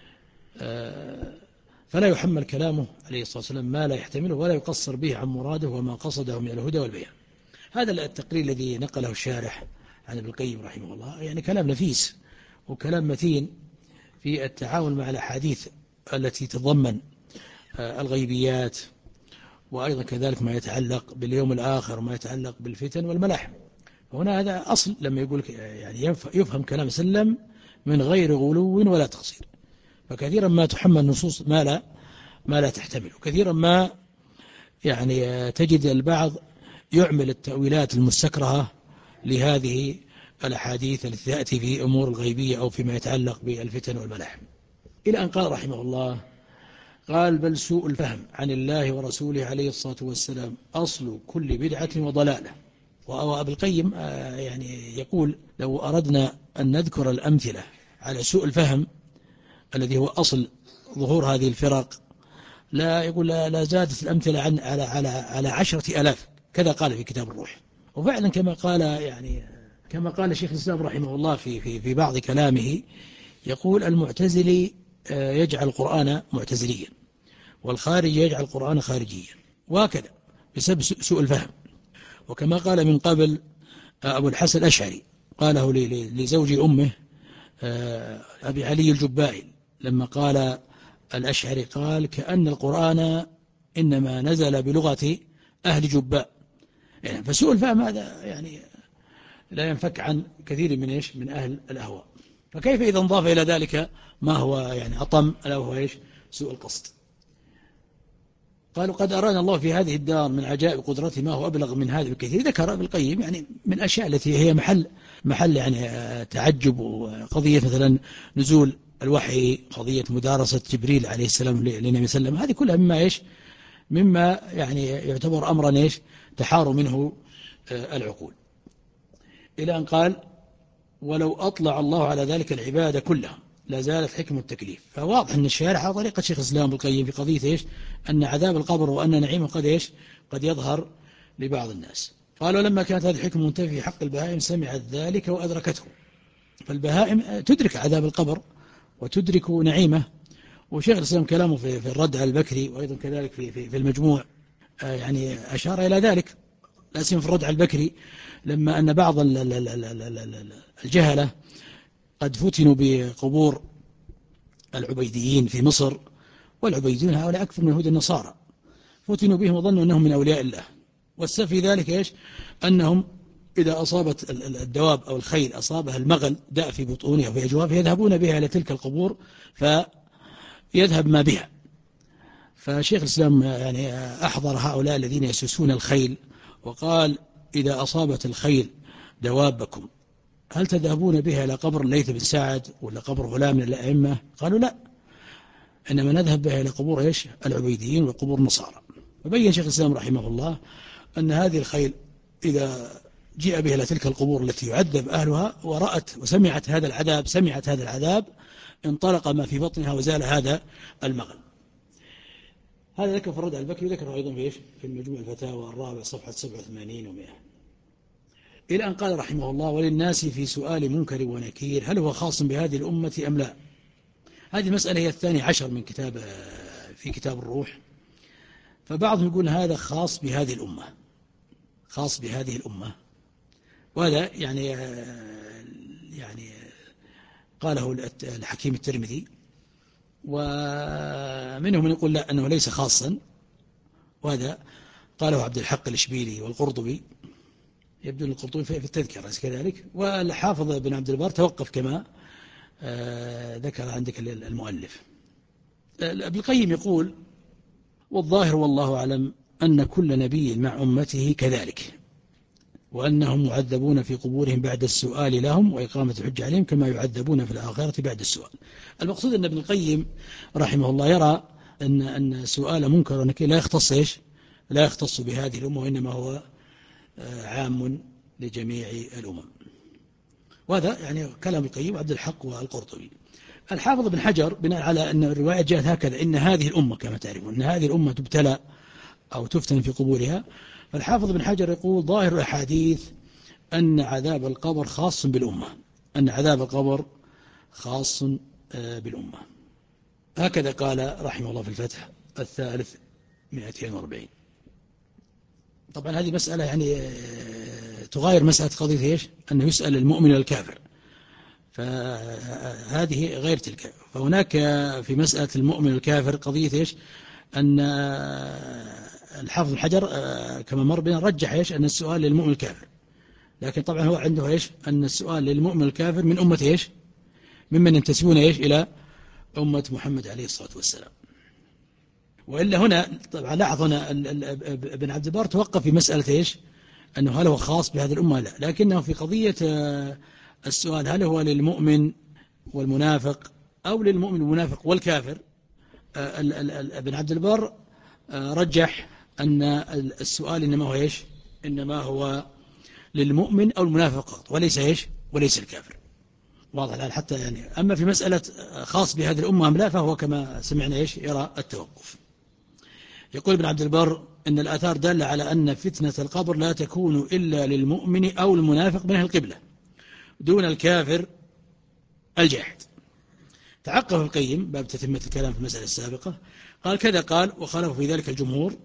فلا يحمل كلامه عليه الصلاة والسلام ما لا يحتمله ولا يقصر به عن مراده وما قصده من الهدى والبيان. هذا التقرير الذي نقله الشارح عن ابن القيم رحمه الله يعني كلام نفيس وكلام متين في التعامل مع الأحاديث التي تضمن الغيبيات، وأيضا كذلك ما يتعلق باليوم الآخر وما يتعلق بالفتن والملاحم. هنا هذا أصل لما يقول يعني يفهم كلام سلم من غير غلو ولا تقصير. فكثيرا ما تحمل نصوص ما لا ما لا تحتمل، وكثيرا ما يعني تجد البعض يعمل التأويلات المستكرهة لهذه الأحاديث التي تأتي في أمور الغيبية أو فيما يتعلق بالفتن والملاحم، إلى أن قال رحمه الله: قال: بل سوء الفهم عن الله ورسوله عليه الصلاة والسلام أصل كل بدعة وضلالة. وأبو القيم يعني يقول: لو أردنا أن نذكر الأمثلة على سوء الفهم الذي هو أصل ظهور هذه الفرق لا يقول لا زادت الأمثلة عن على على على عشرة آلاف، كذا قال في كتاب الروح. وفعلا كما قال يعني كما قال شيخ الإسلام رحمه الله في في في بعض كلامه، يقول: المعتزلي يجعل القرآن معتزليا والخارج يجعل القرآن خارجيا، وهكذا بسبب سوء الفهم. وكما قال من قبل أبو الحسن الأشعري قاله لزوج أمه أبي علي الجبائي لما قال الأشعري قال: كأن القرآن إنما نزل بلغة أهل جباء. يعني فسوء الفهم هذا يعني لا ينفك عن كثير من إيش من أهل الأهواء. فكيف إذا انضاف إلى ذلك ما هو يعني أطم ألا وهو إيش سوء القصد. قالوا: قد أرانا الله في هذه الدار من عجائب قدرته ما هو أبلغ من هذا بكثير. ذكر ابن القيم يعني من الأشياء التي هي محل محل يعني تعجب، وقضية مثلا نزول الوحي، قضية مدارسة جبريل عليه السلام للنبي صلى الله عليه وسلم، هذه كلها مما إيش مما يعني يعتبر أمرا إيش تحار منه العقول. إلى أن قال: ولو أطلع الله على ذلك العبادة كلها لا زالت حكم التكليف. فواضح أن الشارع على طريقة شيخ الإسلام ابن القيم في قضية إيش أن عذاب القبر وأن نعيمه قد إيش قد يظهر لبعض الناس. قالوا: لما كانت هذه الحكمة منتفية في حق البهائم سمعت ذلك وأدركته. فالبهائم تدرك عذاب القبر وتدرك نعيمه. وشيخ الإسلام كلامه في الرد على البكري وأيضا كذلك في في, في المجموع يعني أشار إلى ذلك، لا سيما في الرد على البكري لما أن بعض الجهلة قد فتنوا بقبور العبيديين في مصر، والعبيديون هؤلاء أكثر من يهود النصارى، فتنوا بهم وظنوا أنهم من أولياء الله. والسبب في ذلك إيش أنهم إذا أصابت الدواب أو الخيل أصابها المغل داء في بطونها وفي أجوافها يذهبون بها إلى تلك القبور فيذهب ما بها. فشيخ الإسلام يعني أحضر هؤلاء الذين يسوسون الخيل وقال: إذا أصابت الخيل دوابكم هل تذهبون بها إلى قبر الليث بن سعد ولا قبر غلام من الأئمة؟ قالوا: لا، إنما نذهب بها إلى قبور إيش العبيديين وقبور النصارى. وبين شيخ الإسلام رحمه الله أن هذه الخيل إذا جاء بها إلى تلك القبور التي يعذب أهلها ورأت وسمعت هذا العذاب سمعت هذا العذاب انطلق ما في بطنها وزال هذا المغل. هذا ذكر في الرد على البكري وذكره أيضا في في المجموع الفتاوى الرابع صفحة سبعة وثمانين ومئة، إلى أن قال رحمه الله: وللناس في سؤال منكر ونكير هل هو خاص بهذه الأمة أم لا؟ هذه المسألة هي الثانية عشر من كتاب في كتاب الروح. فبعضهم يقول هذا خاص بهذه الأمة خاص بهذه الأمة وهذا يعني يعني قاله الحكيم الترمذي. ومنهم من يقول لا أنه ليس خاصا، وهذا قاله عبد الحق الإشبيلي والقرطبي، يبدو أن القرطبي في التذكرة كذلك، والحافظ بن عبد البر توقف كما ذكر عندك المؤلف. ابن القيم يقول: والظاهر والله أعلم أن كل نبي مع أمته كذلك، وأنهم معذبون في قبورهم بعد السؤال لهم وإقامة الحجة عليهم كما يعذبون في الآخرة بعد السؤال. المقصود أن ابن القيم رحمه الله يرى أن أن سؤال منكر ونكير لا يختص إيش لا يختص بهذه الأمة، وإنما هو عام لجميع الأمم. وهذا يعني كلام القيم وعبد الحق والقرطبي. الحافظ بن حجر بناء على أن الرواية جاءت هكذا: إن هذه الأمة كما تعرفون أن هذه الأمة تبتلى أو تفتن في قبورها. فالحافظ بن حجر يقول: ظاهر الأحاديث أن عذاب القبر خاص بالأمة أن عذاب القبر خاص بالأمة. هكذا قال رحمه الله في الفتح الثالث مئتين وأربعين. طبعا هذه مسألة يعني تغاير مسألة قضية إيش أنه يسأل المؤمن والكافر، فهذه غير تلك. فهناك في مسألة المؤمن والكافر قضية إيش أن الحافظ بن حجر كما مر بنا رجح إيش أن السؤال للمؤمن الكافر، لكن طبعا هو عنده إيش أن السؤال للمؤمن الكافر من أمة إيش ممن ينتسبون إيش إلى أمة محمد عليه الصلاة والسلام. وإلا هنا طبعا لاحظ هنا ابن عبد البر توقف في مسألة إيش أنه هل هو خاص بهذه الأمة لا، لكنه في قضية السؤال هل هو للمؤمن والمنافق أو للمؤمن والمنافق والكافر، ابن عبد البر رجح أن السؤال إنما هو إيش إنما هو للمؤمن أو المنافق وليس إيش وليس الكافر. واضح الآن حتى يعني. أما في مسألة خاص بهذه الأمة أم لا فهو كما سمعنا إيش يرى التوقف. يقول ابن عبد البر: إن الآثار دالة على أن فتنة القبر لا تكون إلا للمؤمن أو المنافق من أهل القبلة دون الكافر الجاحد. تعقب القيم باب تتمة الكلام في المسألة السابقة، قال كذا قال وخالف في ذلك الجمهور.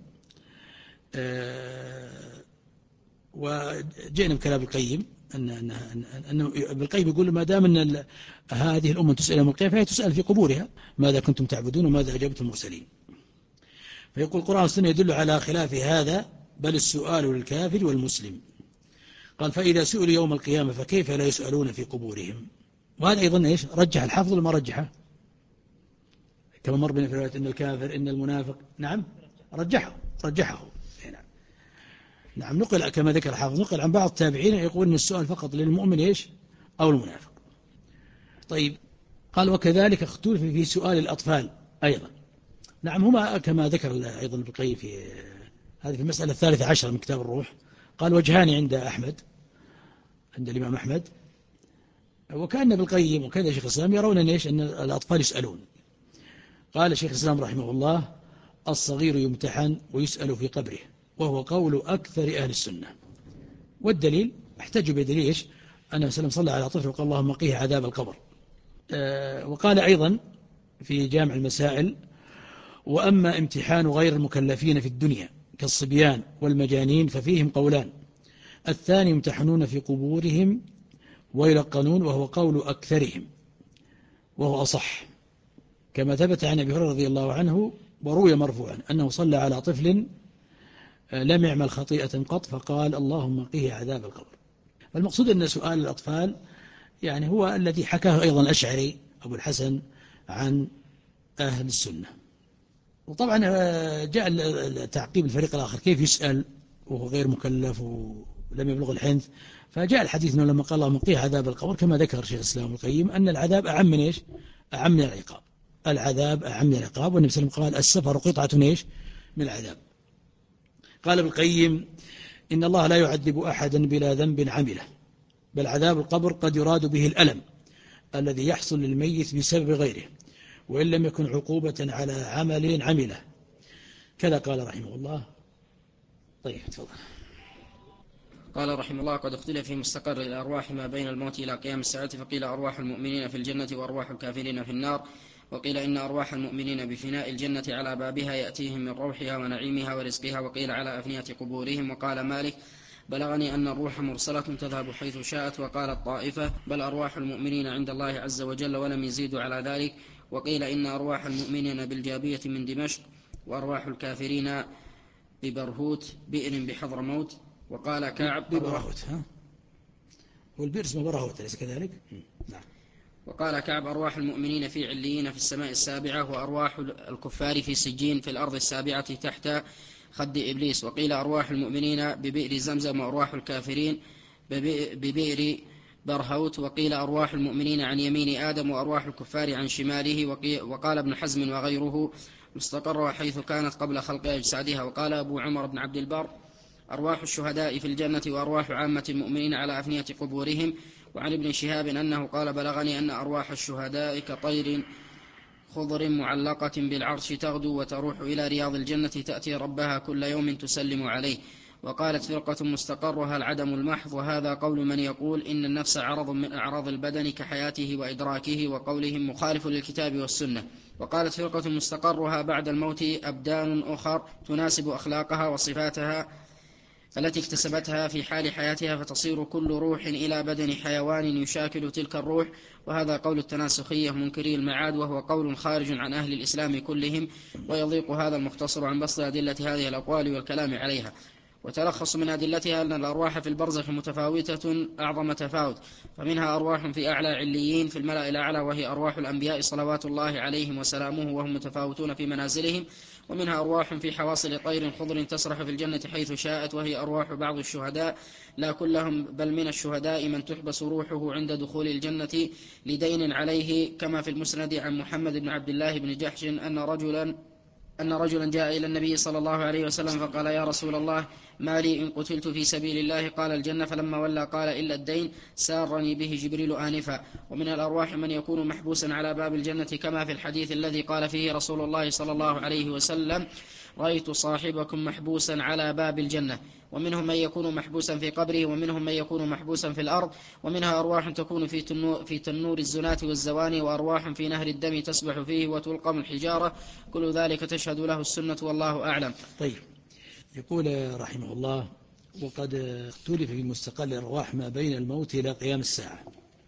أه وجئنا بكلام القيم أن أن أن ابن القيم يقول ما دام أن هذه الأمة تسأل يوم القيامة فهي تسأل في قبورها ماذا كنتم تعبدون وماذا أجبتم المرسلين. فيقول القرآن والسنة يدل على خلاف هذا، بل السؤال للكافر والمسلم. قال: فإذا سئلوا يوم القيامة فكيف لا يسألون في قبورهم. وهذا أيضا إيش رجح الحافظ ولا ما رجحه كما مر بنا في رواية إن الكافر إن المنافق. نعم رجحه رجحه نعم. نعم نقل كما ذكر الحافظ نقل عن بعض التابعين يقول إن السؤال فقط للمؤمن إيش أو المنافق. طيب قال: وكذلك اختلف في سؤال الأطفال أيضا. نعم هما كما ذكر أيضا ابن القيم في هذه في المسألة الثالثة عشر من كتاب الروح. قال: وجهان عند أحمد عند الإمام أحمد. وكأن ابن القيم وكذا شيخ الإسلام يرون أن, إيش أن الأطفال يسألون. قال شيخ الإسلام رحمه الله: الصغير يمتحن ويسأل في قبره، وهو قول أكثر أهل السنة. والدليل احتج بدليل إيش أنه سلم صلى على طفل وقال اللهم قيه عذاب القبر. أه وقال أيضا في جامع المسائل: وأما امتحان غير المكلفين في الدنيا كالصبيان والمجانين ففيهم قولان، الثاني يمتحنون في قبورهم ويلقنون، وهو قول أكثرهم وهو أصح، كما ثبت عن أبي هريرة رضي الله عنه وروي مرفوعا أنه صلى على طفل لم يعمل خطيئة قط فقال اللهم قيه عذاب القبر. فالمقصود أن سؤال الأطفال يعني هو الذي حكاه أيضا الأشعري أبو الحسن عن أهل السنة. وطبعا جاء تعقيب الفريق الآخر كيف يسأل وهو غير مكلف ولم يبلغ الحنث، فجاء الحديث أنه لما قال اللهم قيه عذاب القبر كما ذكر شيخ الإسلام القيم أن العذاب أعم من إيش أعم من العقاب العذاب أعم من العقاب، والنبي صلى الله عليه وسلم قال السفر قطعة إيش من العذاب. قال ابن القيم إن الله لا يعذب أحدا بلا ذنب عمله، بل عذاب القبر قد يراد به الألم الذي يحصل للميت بسبب غيره، وإن لم يكن عقوبة على عمل عمله. كذا قال رحمه الله. طيب تفضل. قال رحمه الله: قد اختلف في مستقر الأرواح ما بين الموت إلى قيام الساعة، فقيل أرواح المؤمنين في الجنة وأرواح الكافرين في النار، وقيل إن أرواح المؤمنين بفناء الجنة على بابها يأتيهم من روحها ونعيمها ورزقها، وقيل على أفنية قبورهم. وقال مالك: بلغني أن الروح مرسلة تذهب حيث شاءت. وقال الطائفة: بل أرواح المؤمنين عند الله عز وجل، ولم يزيدوا على ذلك. وقيل إن أرواح المؤمنين بالجابية من دمشق، وأرواح الكافرين ببرهوت بئر بحضر موت. وقال كعب: ببرهوت، ها والبئر اسمه برهوت، أليس كذلك؟ نعم. وقال كعب: أرواح المؤمنين في عليين في السماء السابعة، وأرواح الكفار في سجين في الأرض السابعة تحت خد إبليس. وقيل أرواح المؤمنين ببئر زمزم، وأرواح الكافرين ببئر برهوت. وقيل أرواح المؤمنين عن يمين آدم، وأرواح الكفار عن شماله. وقال ابن حزم وغيره: مستقرها حيث كانت قبل خلق أجسادها. وقال أبو عمر بن عبد البر: أرواح الشهداء في الجنة، وأرواح عامة المؤمنين على أفنية قبورهم. وعن ابن شهاب أنه قال: بلغني أن أرواح الشهداء كطير خضر معلقة بالعرش تغدو وتروح إلى رياض الجنة، تأتي ربها كل يوم تسلم عليه. وقالت فرقة: مستقرها العدم المحض، وهذا قول من يقول إن النفس عرض من أعراض البدن كحياته وإدراكه، وقولهم مخالف للكتاب والسنة. وقالت فرقة: مستقرها بعد الموت أبدان أخر تناسب أخلاقها وصفاتها التي اكتسبتها في حال حياتها، فتصير كل روح إلى بدن حيوان يشاكل تلك الروح. وهذا قول التناسخية منكري المعاد، وهو قول خارج عن أهل الإسلام كلهم، ويضيق هذا المختصر عن بسط أدلة هذه الأقوال والكلام عليها. وتلخص من أدلتها أن الأرواح في البرزخ متفاوتة أعظم تفاوت، فمنها أرواح في أعلى عليين في الملأ الأعلى، وهي أرواح الأنبياء صلوات الله عليهم وسلامه، وهم متفاوتون في منازلهم. ومنها أرواح في حواصل طير خضر تسرح في الجنة حيث شاءت، وهي أرواح بعض الشهداء، لا كلهم، بل من الشهداء من تحبس روحه عند دخول الجنة لدين عليه، كما في المسند عن محمد بن عبد الله بن جحش أن رجلا أن رجلا جاء إلى النبي صلى الله عليه وسلم فقال: يا رسول الله، ما لي إن قتلت في سبيل الله؟ قال: الجنة. فلما ولى قال: إلا الدين، سارني به جبريل آنفا. ومن الأرواح من يكون محبوسا على باب الجنة، كما في الحديث الذي قال فيه رسول الله صلى الله عليه وسلم: رأيت صاحبكم محبوسا على باب الجنة. ومنهم من يكون محبوسا في قبره، ومنهم من يكون محبوسا في الأرض. ومنها أرواح تكون في تنور, في تنور الزنات والزواني، وأرواح في نهر الدم تسبح فيه وتلقم الحجارة. كل ذلك تشهد له السنة، والله أعلم. طيب، يقول رحمه الله: وقد اختلف في مستقر الأرواح ما بين الموت إلى قيام الساعة.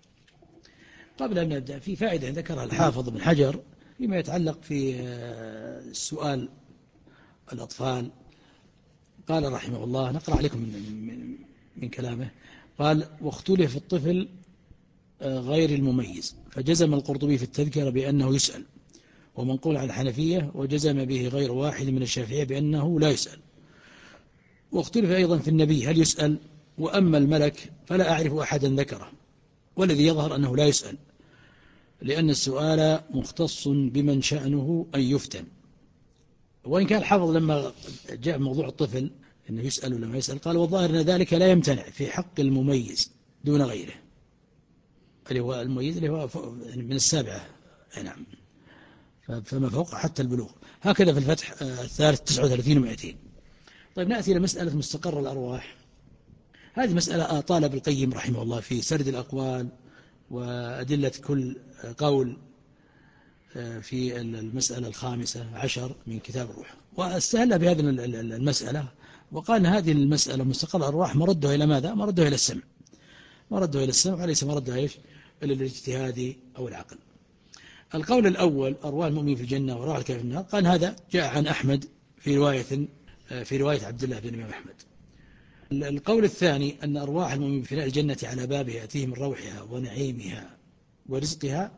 قبل أن نبدأ، في فائدة ذكرها الحافظ بن حجر فيما يتعلق في سؤال الأطفال. قال رحمه الله، نقرأ عليكم من, من, من كلامه. قال: واختلف الطفل غير المميز، فجزم القرطبي في التذكرة بأنه يسأل، ومنقول عن الحنفية، وجزم به غير واحد من الشافعية بأنه لا يسأل. واختلف أيضا في النبي هل يسأل، وأما الملك فلا أعرف أحدا ذكره، والذي يظهر أنه لا يسأل، لأن السؤال مختص بمن شأنه أن يفتن. وإن كان الحافظ لما جاء موضوع الطفل أنه يسأل ولا ما يسأل، قال: والظاهر أن ذلك لا يمتنع في حق المميز دون غيره، اللي هو المميز اللي هو من السابعة، نعم، فما فوق حتى البلوغ. هكذا في الفتح الثالث تسعة وثلاثين ومئتين. طيب، نأتي إلى مسألة مستقر الأرواح. هذه مسألة طالب القيم رحمه الله في سرد الأقوال وأدلة كل قول في المسألة الخامسة عشر من كتاب الروح، واستهل بهذه المسألة وقال: هذه المسألة مستقر الأرواح مردها إلى ماذا؟ مردها إلى السمع، مردها إلى السمع، وليس مردها إيش إلى الاجتهاد أو العقل. القول الأول: أرواح المؤمنين في الجنة وأرواح الكافرين في النار، قال هذا جاء عن أحمد في رواية في رواية عبد الله بن الإمام أحمد. القول الثاني: أن أرواح المؤمنين في الجنة على بابها يأتيهم من روحها ونعيمها ورزقها.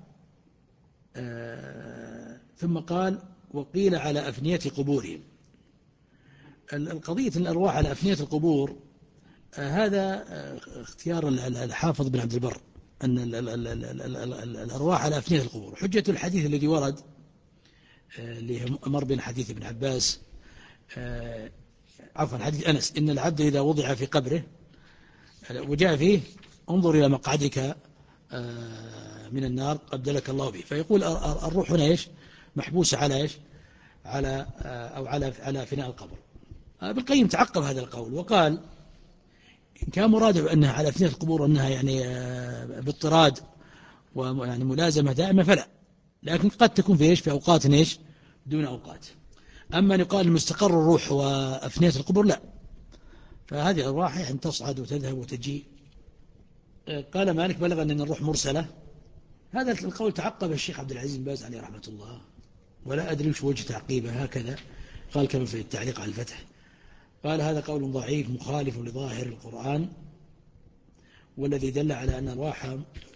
آه ثم قال: وقيل على أفنية قبورهم. القضية الأرواح على أفنية القبور، آه هذا آه اختيار الحافظ بن عبد البر، أن ال ال ال ال ال ال الأرواح على أفنية القبور. حجة الحديث الذي ورد اللي مر بين حديث ابن عباس، عفوا حديث أنس، إن العبد إذا وضع في قبره وجاء فيه انظر إلى مقعدك من النار أبدلك الله به، فيقول الروح هنا إيش محبوسة على إيش على أو على على فناء القبر. ابن القيم تعقب هذا القول وقال إن كان مراده أنها على فناء القبور أنها يعني باضطراد ويعني ملازمة دائمة فلا، لكن قد تكون في إيش في أوقات إيش دون أوقات. أما أن يقال مستقر الروح وأفنية القبور لا، فهذه الأرواح يعني تصعد وتذهب وتجي. قال مالك بلغ أن الروح مرسلة، هذا القول تعقب الشيخ عبد العزيز بن باز عليه رحمة الله، ولا أدري وش وجه تعقيبه، هكذا قال كما في التعليق على الفتح، قال هذا قول ضعيف مخالف لظاهر القرآن، والذي دل على أن الأرواح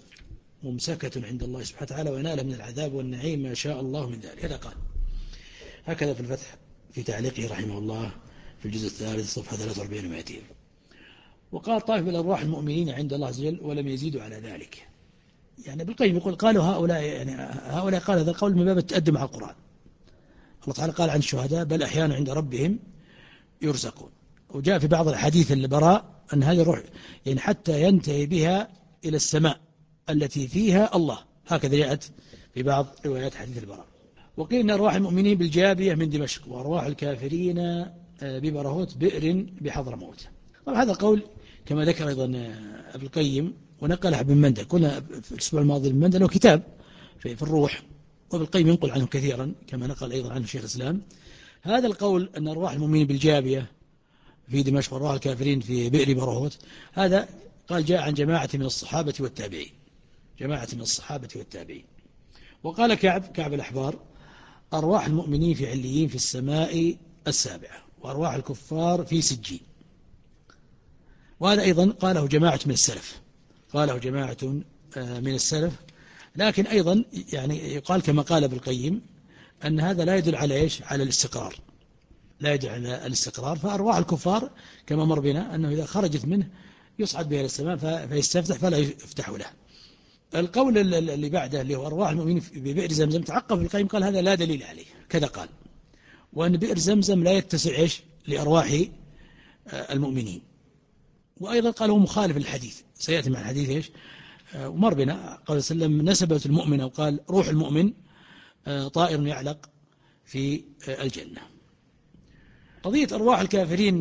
ممسكة عند الله سبحانه وتعالى وينال من العذاب والنعيم ما شاء الله من ذلك. هذا قال هكذا في الفتح في تعليقه رحمه الله في الجزء الثالث صفحة ثلاثة وأربعين ومئتين. وقال طائف من الأرواح المؤمنين عند الله عز وجل ولم يزيدوا على ذلك. يعني بالقيم يقول قالوا هؤلاء يعني هؤلاء قال هذا القول من باب التأدب مع القرآن. الله تعالى قال عن الشهداء بل أحيانا عند ربهم يرزقون. وجاء في بعض الحديث البراء أن هذه الروح يعني حتى ينتهي بها إلى السماء التي فيها الله، هكذا جاءت في بعض روايات حديث البراء. وقيل أن أرواح المؤمنين بالجابية من دمشق، وأرواح الكافرين ببرهوت بئر بحضرموت. طبعا هذا القول كما ذكر أيضا ابن القيم ونقله ابن مندى، كنا في الأسبوع الماضي ابن مندى له كتاب في الروح، وابن القيم ينقل عنه كثيرا كما نقل أيضا عنه شيخ الإسلام. هذا القول أن أرواح المؤمنين بالجابية في دمشق وأرواح الكافرين في بئر برهوت، هذا قال جاء عن جماعة من الصحابة والتابعين، جماعة من الصحابة والتابعين. وقال كعب كعب الأحبار أرواح المؤمنين في عليين في السماء السابعة، وأرواح الكفار في سجين. وهذا أيضا قاله جماعة من السلف، قاله جماعة من السلف، لكن أيضا يعني يقال كما قال ابن القيم أن هذا لا يدل على إيش على الاستقرار، لا يدل على الاستقرار. فأرواح الكفار كما مر بنا أنه إذا خرجت منه يصعد بها إلى السماء فيستفتح فلا يفتح له. القول اللي بعده اللي هو أرواح المؤمنين ببئر زمزم تعقب ابن القيم قال هذا لا دليل عليه، كذا قال، وأن بئر زمزم لا يتسع إيش لأرواح المؤمنين. وأيضا قال هو مخالف للحديث، سيأتي مع الحديث إيش ومر بنا قال صلى الله عليه وسلم نسبت المؤمن أو قال روح المؤمن طائر يعلق في الجنة. قضية أرواح الكافرين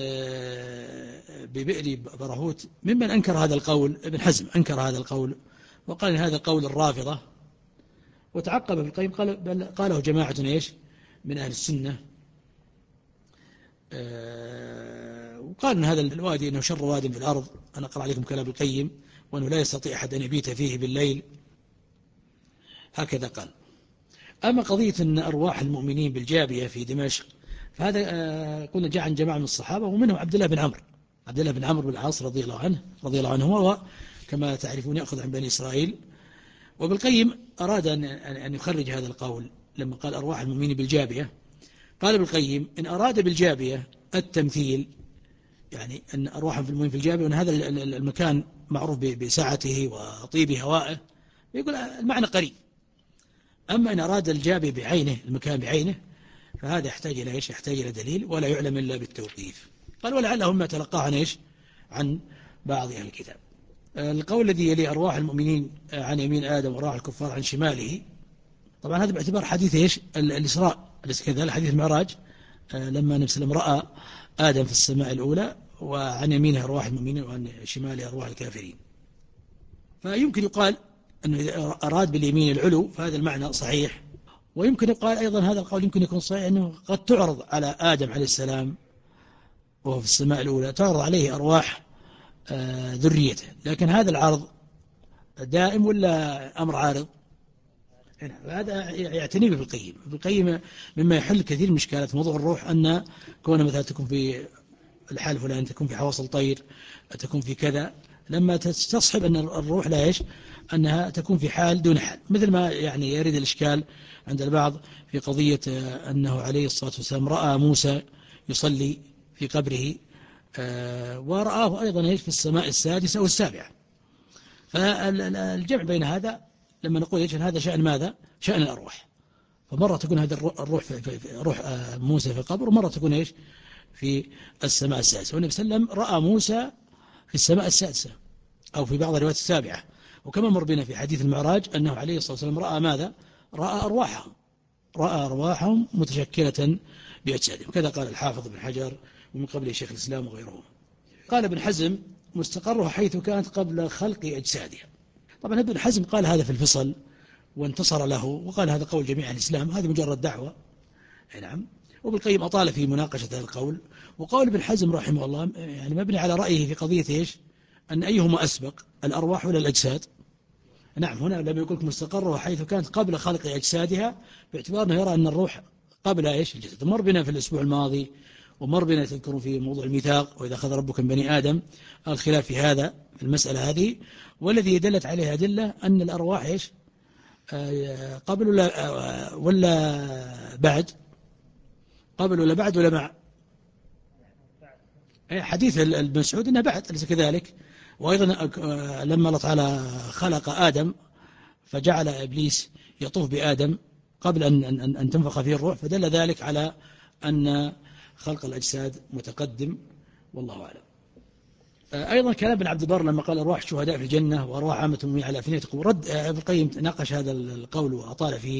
ببئر برهوت ممن أنكر هذا القول ابن حزم، أنكر هذا القول وقال إن هذا قول الرافضة. وتعقب ابن القيم قال بل قاله جماعة إيش من أهل السنة، وقال إن هذا الوادي إنه شر واد في الأرض. أنا أقرأ عليكم كلام ابن القيم وأنه لا يستطيع أحد أن يبيت فيه بالليل، هكذا قال. أما قضية أن أرواح المؤمنين بالجابية في دمشق فهذا قلنا جاء عن جماعة من الصحابة ومنهم عبد الله بن عمرو، عبد الله بن عمرو بن العاص رضي الله عنه رضي الله عنه، وهو كما تعرفون يأخذ عن بني إسرائيل. وابن القيم أراد أن يخرج هذا القول لما قال أرواح المؤمنين بالجابية. قال ابن القيم إن أراد بالجابية التمثيل، يعني أن أرواح المؤمنين في الجابية وأن هذا المكان معروف بسعته وطيب هوائه، يقول المعنى قريب. أما إن أراد الجابية بعينه المكان بعينه فهذا يحتاج إلى إيش؟ يحتاج إلى دليل ولا يعلم إلا بالتوقيف. قال ولعله ما تلقاه عن إيش؟ عن بعض أهل الكتاب. القول الذي يلي أرواح المؤمنين عن يمين آدم وأرواح الكفار عن شماله، طبعا هذا باعتبار حديث إيش؟ الإسراء، أليس كذلك؟ حديث المعراج لما النبي صلى الله عليه وسلم رأى آدم في السماء الأولى وعن يمينه أرواح المؤمنين وعن شماله أرواح الكافرين. فيمكن يقال أنه إذا أراد باليمين العلو فهذا المعنى صحيح. ويمكن يقال أيضا هذا القول يمكن يكون صحيح أنه قد تعرض على آدم عليه السلام وهو في السماء الأولى تعرض عليه أرواح آه ذريته، لكن هذا العرض دائم ولا أمر عارض؟ هذا يعتني به ابن القيم. ابن القيم مما يحل كثير من مشكلات موضوع الروح أن كون مثلا تكون في الحال الفلاني، تكون في حواصل طير، تكون في كذا، لما تستصحب أن الروح لا إيش أنها تكون في حال دون حال، مثل ما يعني يريد الإشكال عند البعض في قضية أنه عليه الصلاة والسلام رأى موسى يصلي في قبره ورآه أيضا إيش في السماء السادسة والسابعة. فالجمع بين هذا لما نقول إيش هذا شأن ماذا؟ شأن الأرواح. فمرة تكون هذا الروح في, في, في روح موسى في القبر، ومرة تكون إيش في السماء السادسة. والنبي صلى الله عليه وسلم رأى موسى في السماء السادسة أو في بعض الروايات السابعة. وكما مر بنا في حديث المعراج أنه عليه الصلاة والسلام رأى ماذا؟ رأى أرواحهم رأى أرواحهم متشكلة بأجسادهم. كذا قال الحافظ بن حجر ومن قبله شيخ الإسلام وغيره. قال ابن حزم مستقرها حيث كانت قبل خلق أجسادها. طبعا ابن حزم قال هذا في الفصل وانتصر له وقال هذا قول جميع الإسلام، هذه مجرد دعوة. نعم. وابن القيم أطال في مناقشة هذا القول. وقول ابن حزم رحمه الله يعني مبني على رأيه في قضية إيش؟ أن أيهما أسبق، الأرواح ولا الأجساد؟ نعم. هنا لم يقولك مستقرها حيث كانت قبل خلق أجسادها، باعتبار أنه يرى أن الروح قبل إيش؟ الجسد. مر بنا في الأسبوع الماضي ومر بنا تذكرون في موضوع الميثاق وإذا أخذ ربك من بني آدم، الخلاف في هذا في المسألة هذه. والذي دلت عليه أدلة أن الأرواح إيش؟ آه قبل ولا, آه ولا بعد؟ قبل ولا بعد ولا مع؟ حديث ابن مسعود إنه بعد، أليس كذلك؟ وأيضا لما الله تعالى خلق آدم فجعل إبليس يطوف بآدم قبل أن, أن, أن تنفخ فيه الروح، فدل ذلك على أن خلق الأجساد متقدم، والله أعلم. أيضا كلام ابن عبد البر لما قال أرواح شهداء في الجنة وأرواح عامة مؤمنين على أفنية قبور، رد ابن القيم ناقش هذا القول وأطال فيه.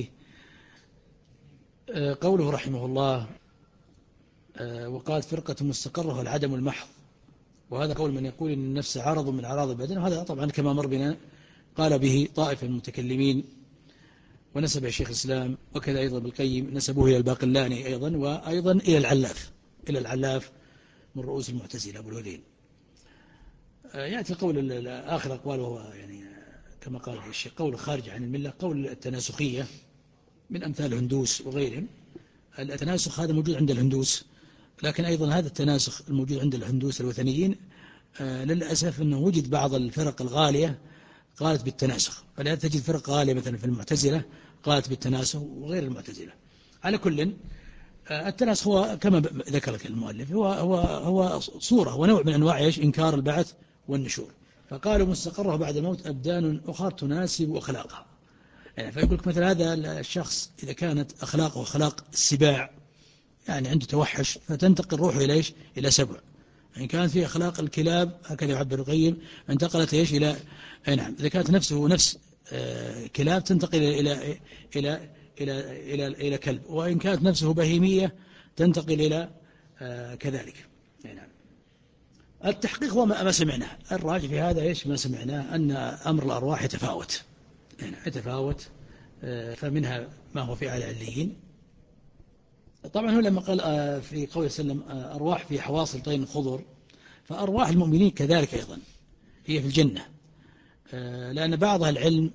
قوله رحمه الله وقال فرقة مستقرة العدم المحض، وهذا قول من يقول إن النفس عرض من أعراض البدن، وهذا طبعا كما مر بنا قال به طائفة المتكلمين ونسب الشيخ الإسلام، وكذا أيضا بالقيم نسبوه إلى الباقلاني أيضا، وأيضا إلى العلاف إلى العلاف من رؤوس المعتزلة أبو الهذيل. يأتي القول الآخر أقوال وهو يعني كما قال الشيخ قول خارج عن الملة، قول التناسخية من أمثال الهندوس وغيرهم. التناسخ هذا موجود عند الهندوس، لكن أيضا هذا التناسخ الموجود عند الهندوس الوثنيين آه للأسف أنه وجد بعض الفرق الغالية قالت بالتناسخ، فلا تجد فرق غالية مثلا في المعتزلة قالت بالتناسخ وغير المعتزلة. على كل آه التناسخ هو كما ذكر المؤلف هو, هو, هو صورة ونوع من أنواع إيش؟ إنكار البعث والنشور. فقالوا مستقره بعد الموت أبدان أخرى تناسب أخلاقها. يعني فيقول لك مثل هذا الشخص إذا كانت أخلاقه أخلاق السباع يعني عنده توحش فتنتقل روحه إلى إيش؟ إلى سبع. يعني كانت في أخلاق الكلاب هكذا يعبر القيم انتقلت إيش؟ إلى أي نعم. إذا كانت نفسه نفس آه كلاب تنتقل إلى إلى إلى إلى إلى, إلى كلب، وإن كانت نفسه بهيمية تنتقل إلى آه كذلك. أي نعم. التحقيق هو ما سمعناه، الراجع في هذا إيش؟ ما سمعناه أن أمر الأرواح يتفاوت يعني يتفاوت آه فمنها ما هو في أعلى عليين. طبعا هو لما قال في قوله وسلم أرواح في حواصل طير خضر، فأرواح المؤمنين كذلك أيضا هي في الجنة، لأن بعض العلم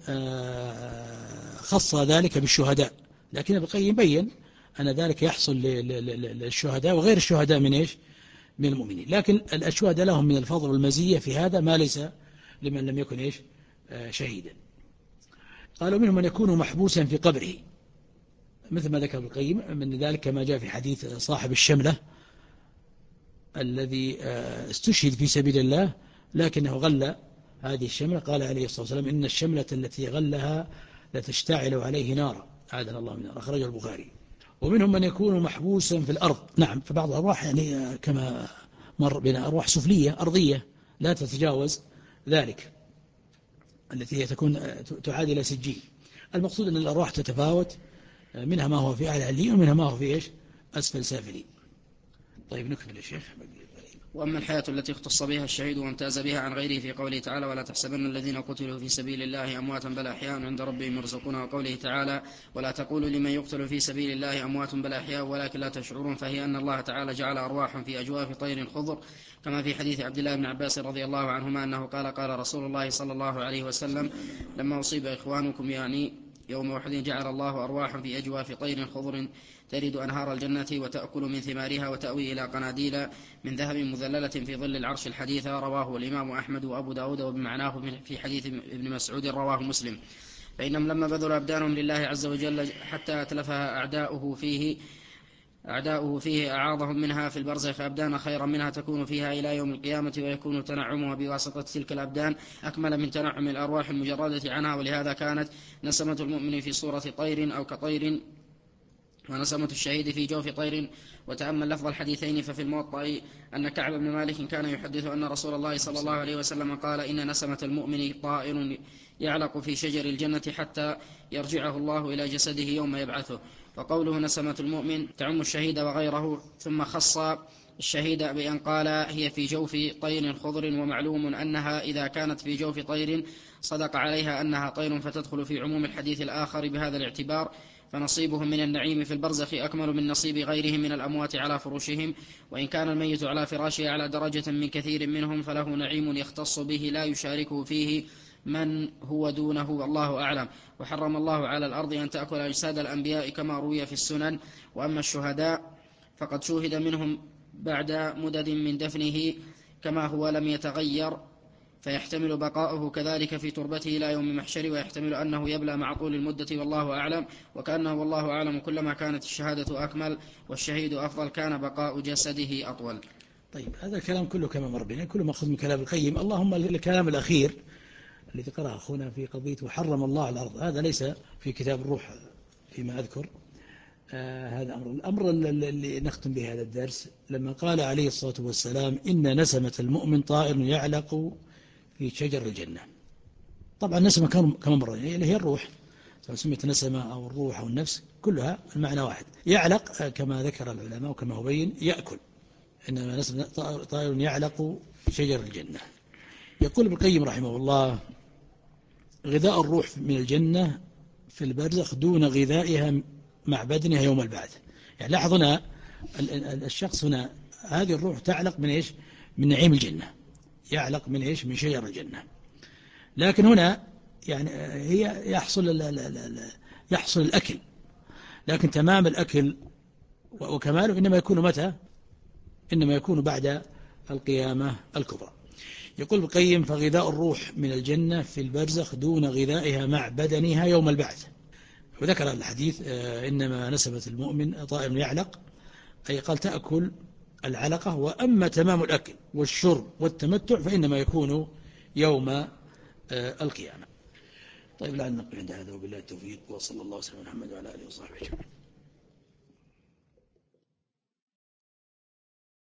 خص ذلك بالشهداء، لكن ابن القيم بين أن ذلك يحصل للشهداء وغير الشهداء من إيش؟ من المؤمنين، لكن الشهداء لهم من الفضل والمزية في هذا ما ليس لمن لم يكن إيش؟ شهيدا. قالوا منهم من يكون محبوسا في قبره مثل ما ذكر ابن القيم من ذلك كما جاء في حديث صاحب الشملة الذي استشهد في سبيل الله لكنه غل هذه الشملة، قال عليه الصلاة والسلام إن الشملة التي غلها لتشتعل عليه نارا أعاذنا الله من النار، أخرجه البخاري. ومنهم من يكون محبوسا في الأرض. نعم. فبعض الأرواح يعني كما مر بنا أرواح سفلية أرضية لا تتجاوز ذلك، التي هي تكون تعاد إلى سجين. المقصود أن الأرواح تتفاوت، منها ما هو في أعلى عليين ومنها ما هو في إيش؟ أسفل سافلين. طيب نكمل يا شيخ. وأما الحياة التي اختص بها الشهيد وامتاز بها عن غيره في قوله تعالى ولا تحسبن الذين قتلوا في سبيل الله أمواتا بل أحياء عند ربهم يرزقون، وقوله تعالى ولا تقولوا لمن يقتل في سبيل الله أموات بل أحياء ولكن لا تشعرون، فهي أن الله تعالى جعل أرواح في أجواف طير خضر، كما في حديث عبد الله بن عباس رضي الله عنهما أنه قال قال رسول الله صلى الله عليه وسلم لما أصيب إخوانكم يعني يوم أحد جعل الله أرواحا في أجواف طير خضر ترد أنهار الجنة وتأكل من ثمارها وتأوي إلى قناديل من ذهب مذللة في ظل العرش الحديثة. رواه الإمام أحمد وأبو داود وبمعناه في حديث ابن مسعود رواه مسلم. فإنهم لما بذلوا أبدانهم لله عز وجل حتى أتلفها أعداؤه فيه أعداؤه فيه أعاضهم منها في البرزخ أبدان خيرا منها تكون فيها إلى يوم القيامة، ويكون تنعمها بواسطة تلك الأبدان أكمل من تنعم الأرواح المجردة عنها. ولهذا كانت نسمة المؤمن في صورة طير أو كطير ونسمة الشهيد في جوف طير. وتأمل لفظ الحديثين ففي الموطأ أن كعب بن مالك كان يحدث أن رسول الله صلى الله عليه وسلم قال إن نسمة المؤمن طائر يعلق في شجر الجنة حتى يرجعه الله إلى جسده يوم يبعثه. وقوله نسمة المؤمن تعم الشهيد وغيره، ثم خص الشهيد بأن قال هي في جوف طير خضر، ومعلوم أنها إذا كانت في جوف طير صدق عليها أنها طير فتدخل في عموم الحديث الآخر بهذا الاعتبار، فنصيبهم من النعيم في البرزخ أكمل من نصيب غيرهم من الأموات على فروشهم، وإن كان الميت على فراشه على درجة من كثير منهم فله نعيم يختص به لا يشاركه فيه من هو دونه والله أعلم. وحرم الله على الأرض أن تأكل أجساد الأنبياء كما روي في السنن. وأما الشهداء فقد شوهد منهم بعد مدد من دفنه كما هو لم يتغير، فيحتمل بقاؤه كذلك في تربته إلى يوم محشر، ويحتمل أنه يبلى مع طول المدة والله أعلم. وكأنه والله أعلم كلما كانت الشهادة أكمل والشهيد أفضل كان بقاء جسده أطول. طيب هذا الكلام كله كما مر بنا، كله مأخذ من كلام القيم. اللهم الكلام الأخير الذي قرأه أخونا في قضية وحرم الله على الأرض، هذا ليس في كتاب الروح فيما أذكر. آه هذا أمر. الأمر اللي نختم به هذا الدرس لما قال عليه الصلاة والسلام إن نسمة المؤمن طائر يعلق في شجر الجنة. طبعا النسمة كما مر اللي هي الروح، سواء سميت نسمة أو الروح أو النفس كلها المعنى واحد. يعلق كما ذكر العلماء وكما هو بين يأكل، إنما نسمة طائر يعلق في شجر الجنة. يقول ابن القيم رحمه الله غذاء الروح من الجنة في البرزخ دون غذائها مع بدنها يوم البعث. يعني لاحظ هنا الشخص هنا هذه الروح تعلق من إيش؟ من نعيم الجنة، يعلق من إيش؟ من شجر الجنة. لكن هنا يعني هي يحصل يحصل الأكل، لكن تمام الأكل وكماله إنما يكون متى؟ إنما يكون بعد القيامة الكبرى. يقول ابن القيم فغذاء الروح من الجنة في البرزخ دون غذائها مع بدنها يوم البعث. وذكر الحديث إنما نسمة المؤمن طائر يعلق، أي قال تأكل العلقة، وأما تمام الأكل والشرب والتمتع فإنما يكون يوم القيامة. طيب لا نقف عند هذا، وبالله التوفيق، وصلى الله وسلم على محمد وعلى آله وصحبه أجمعين.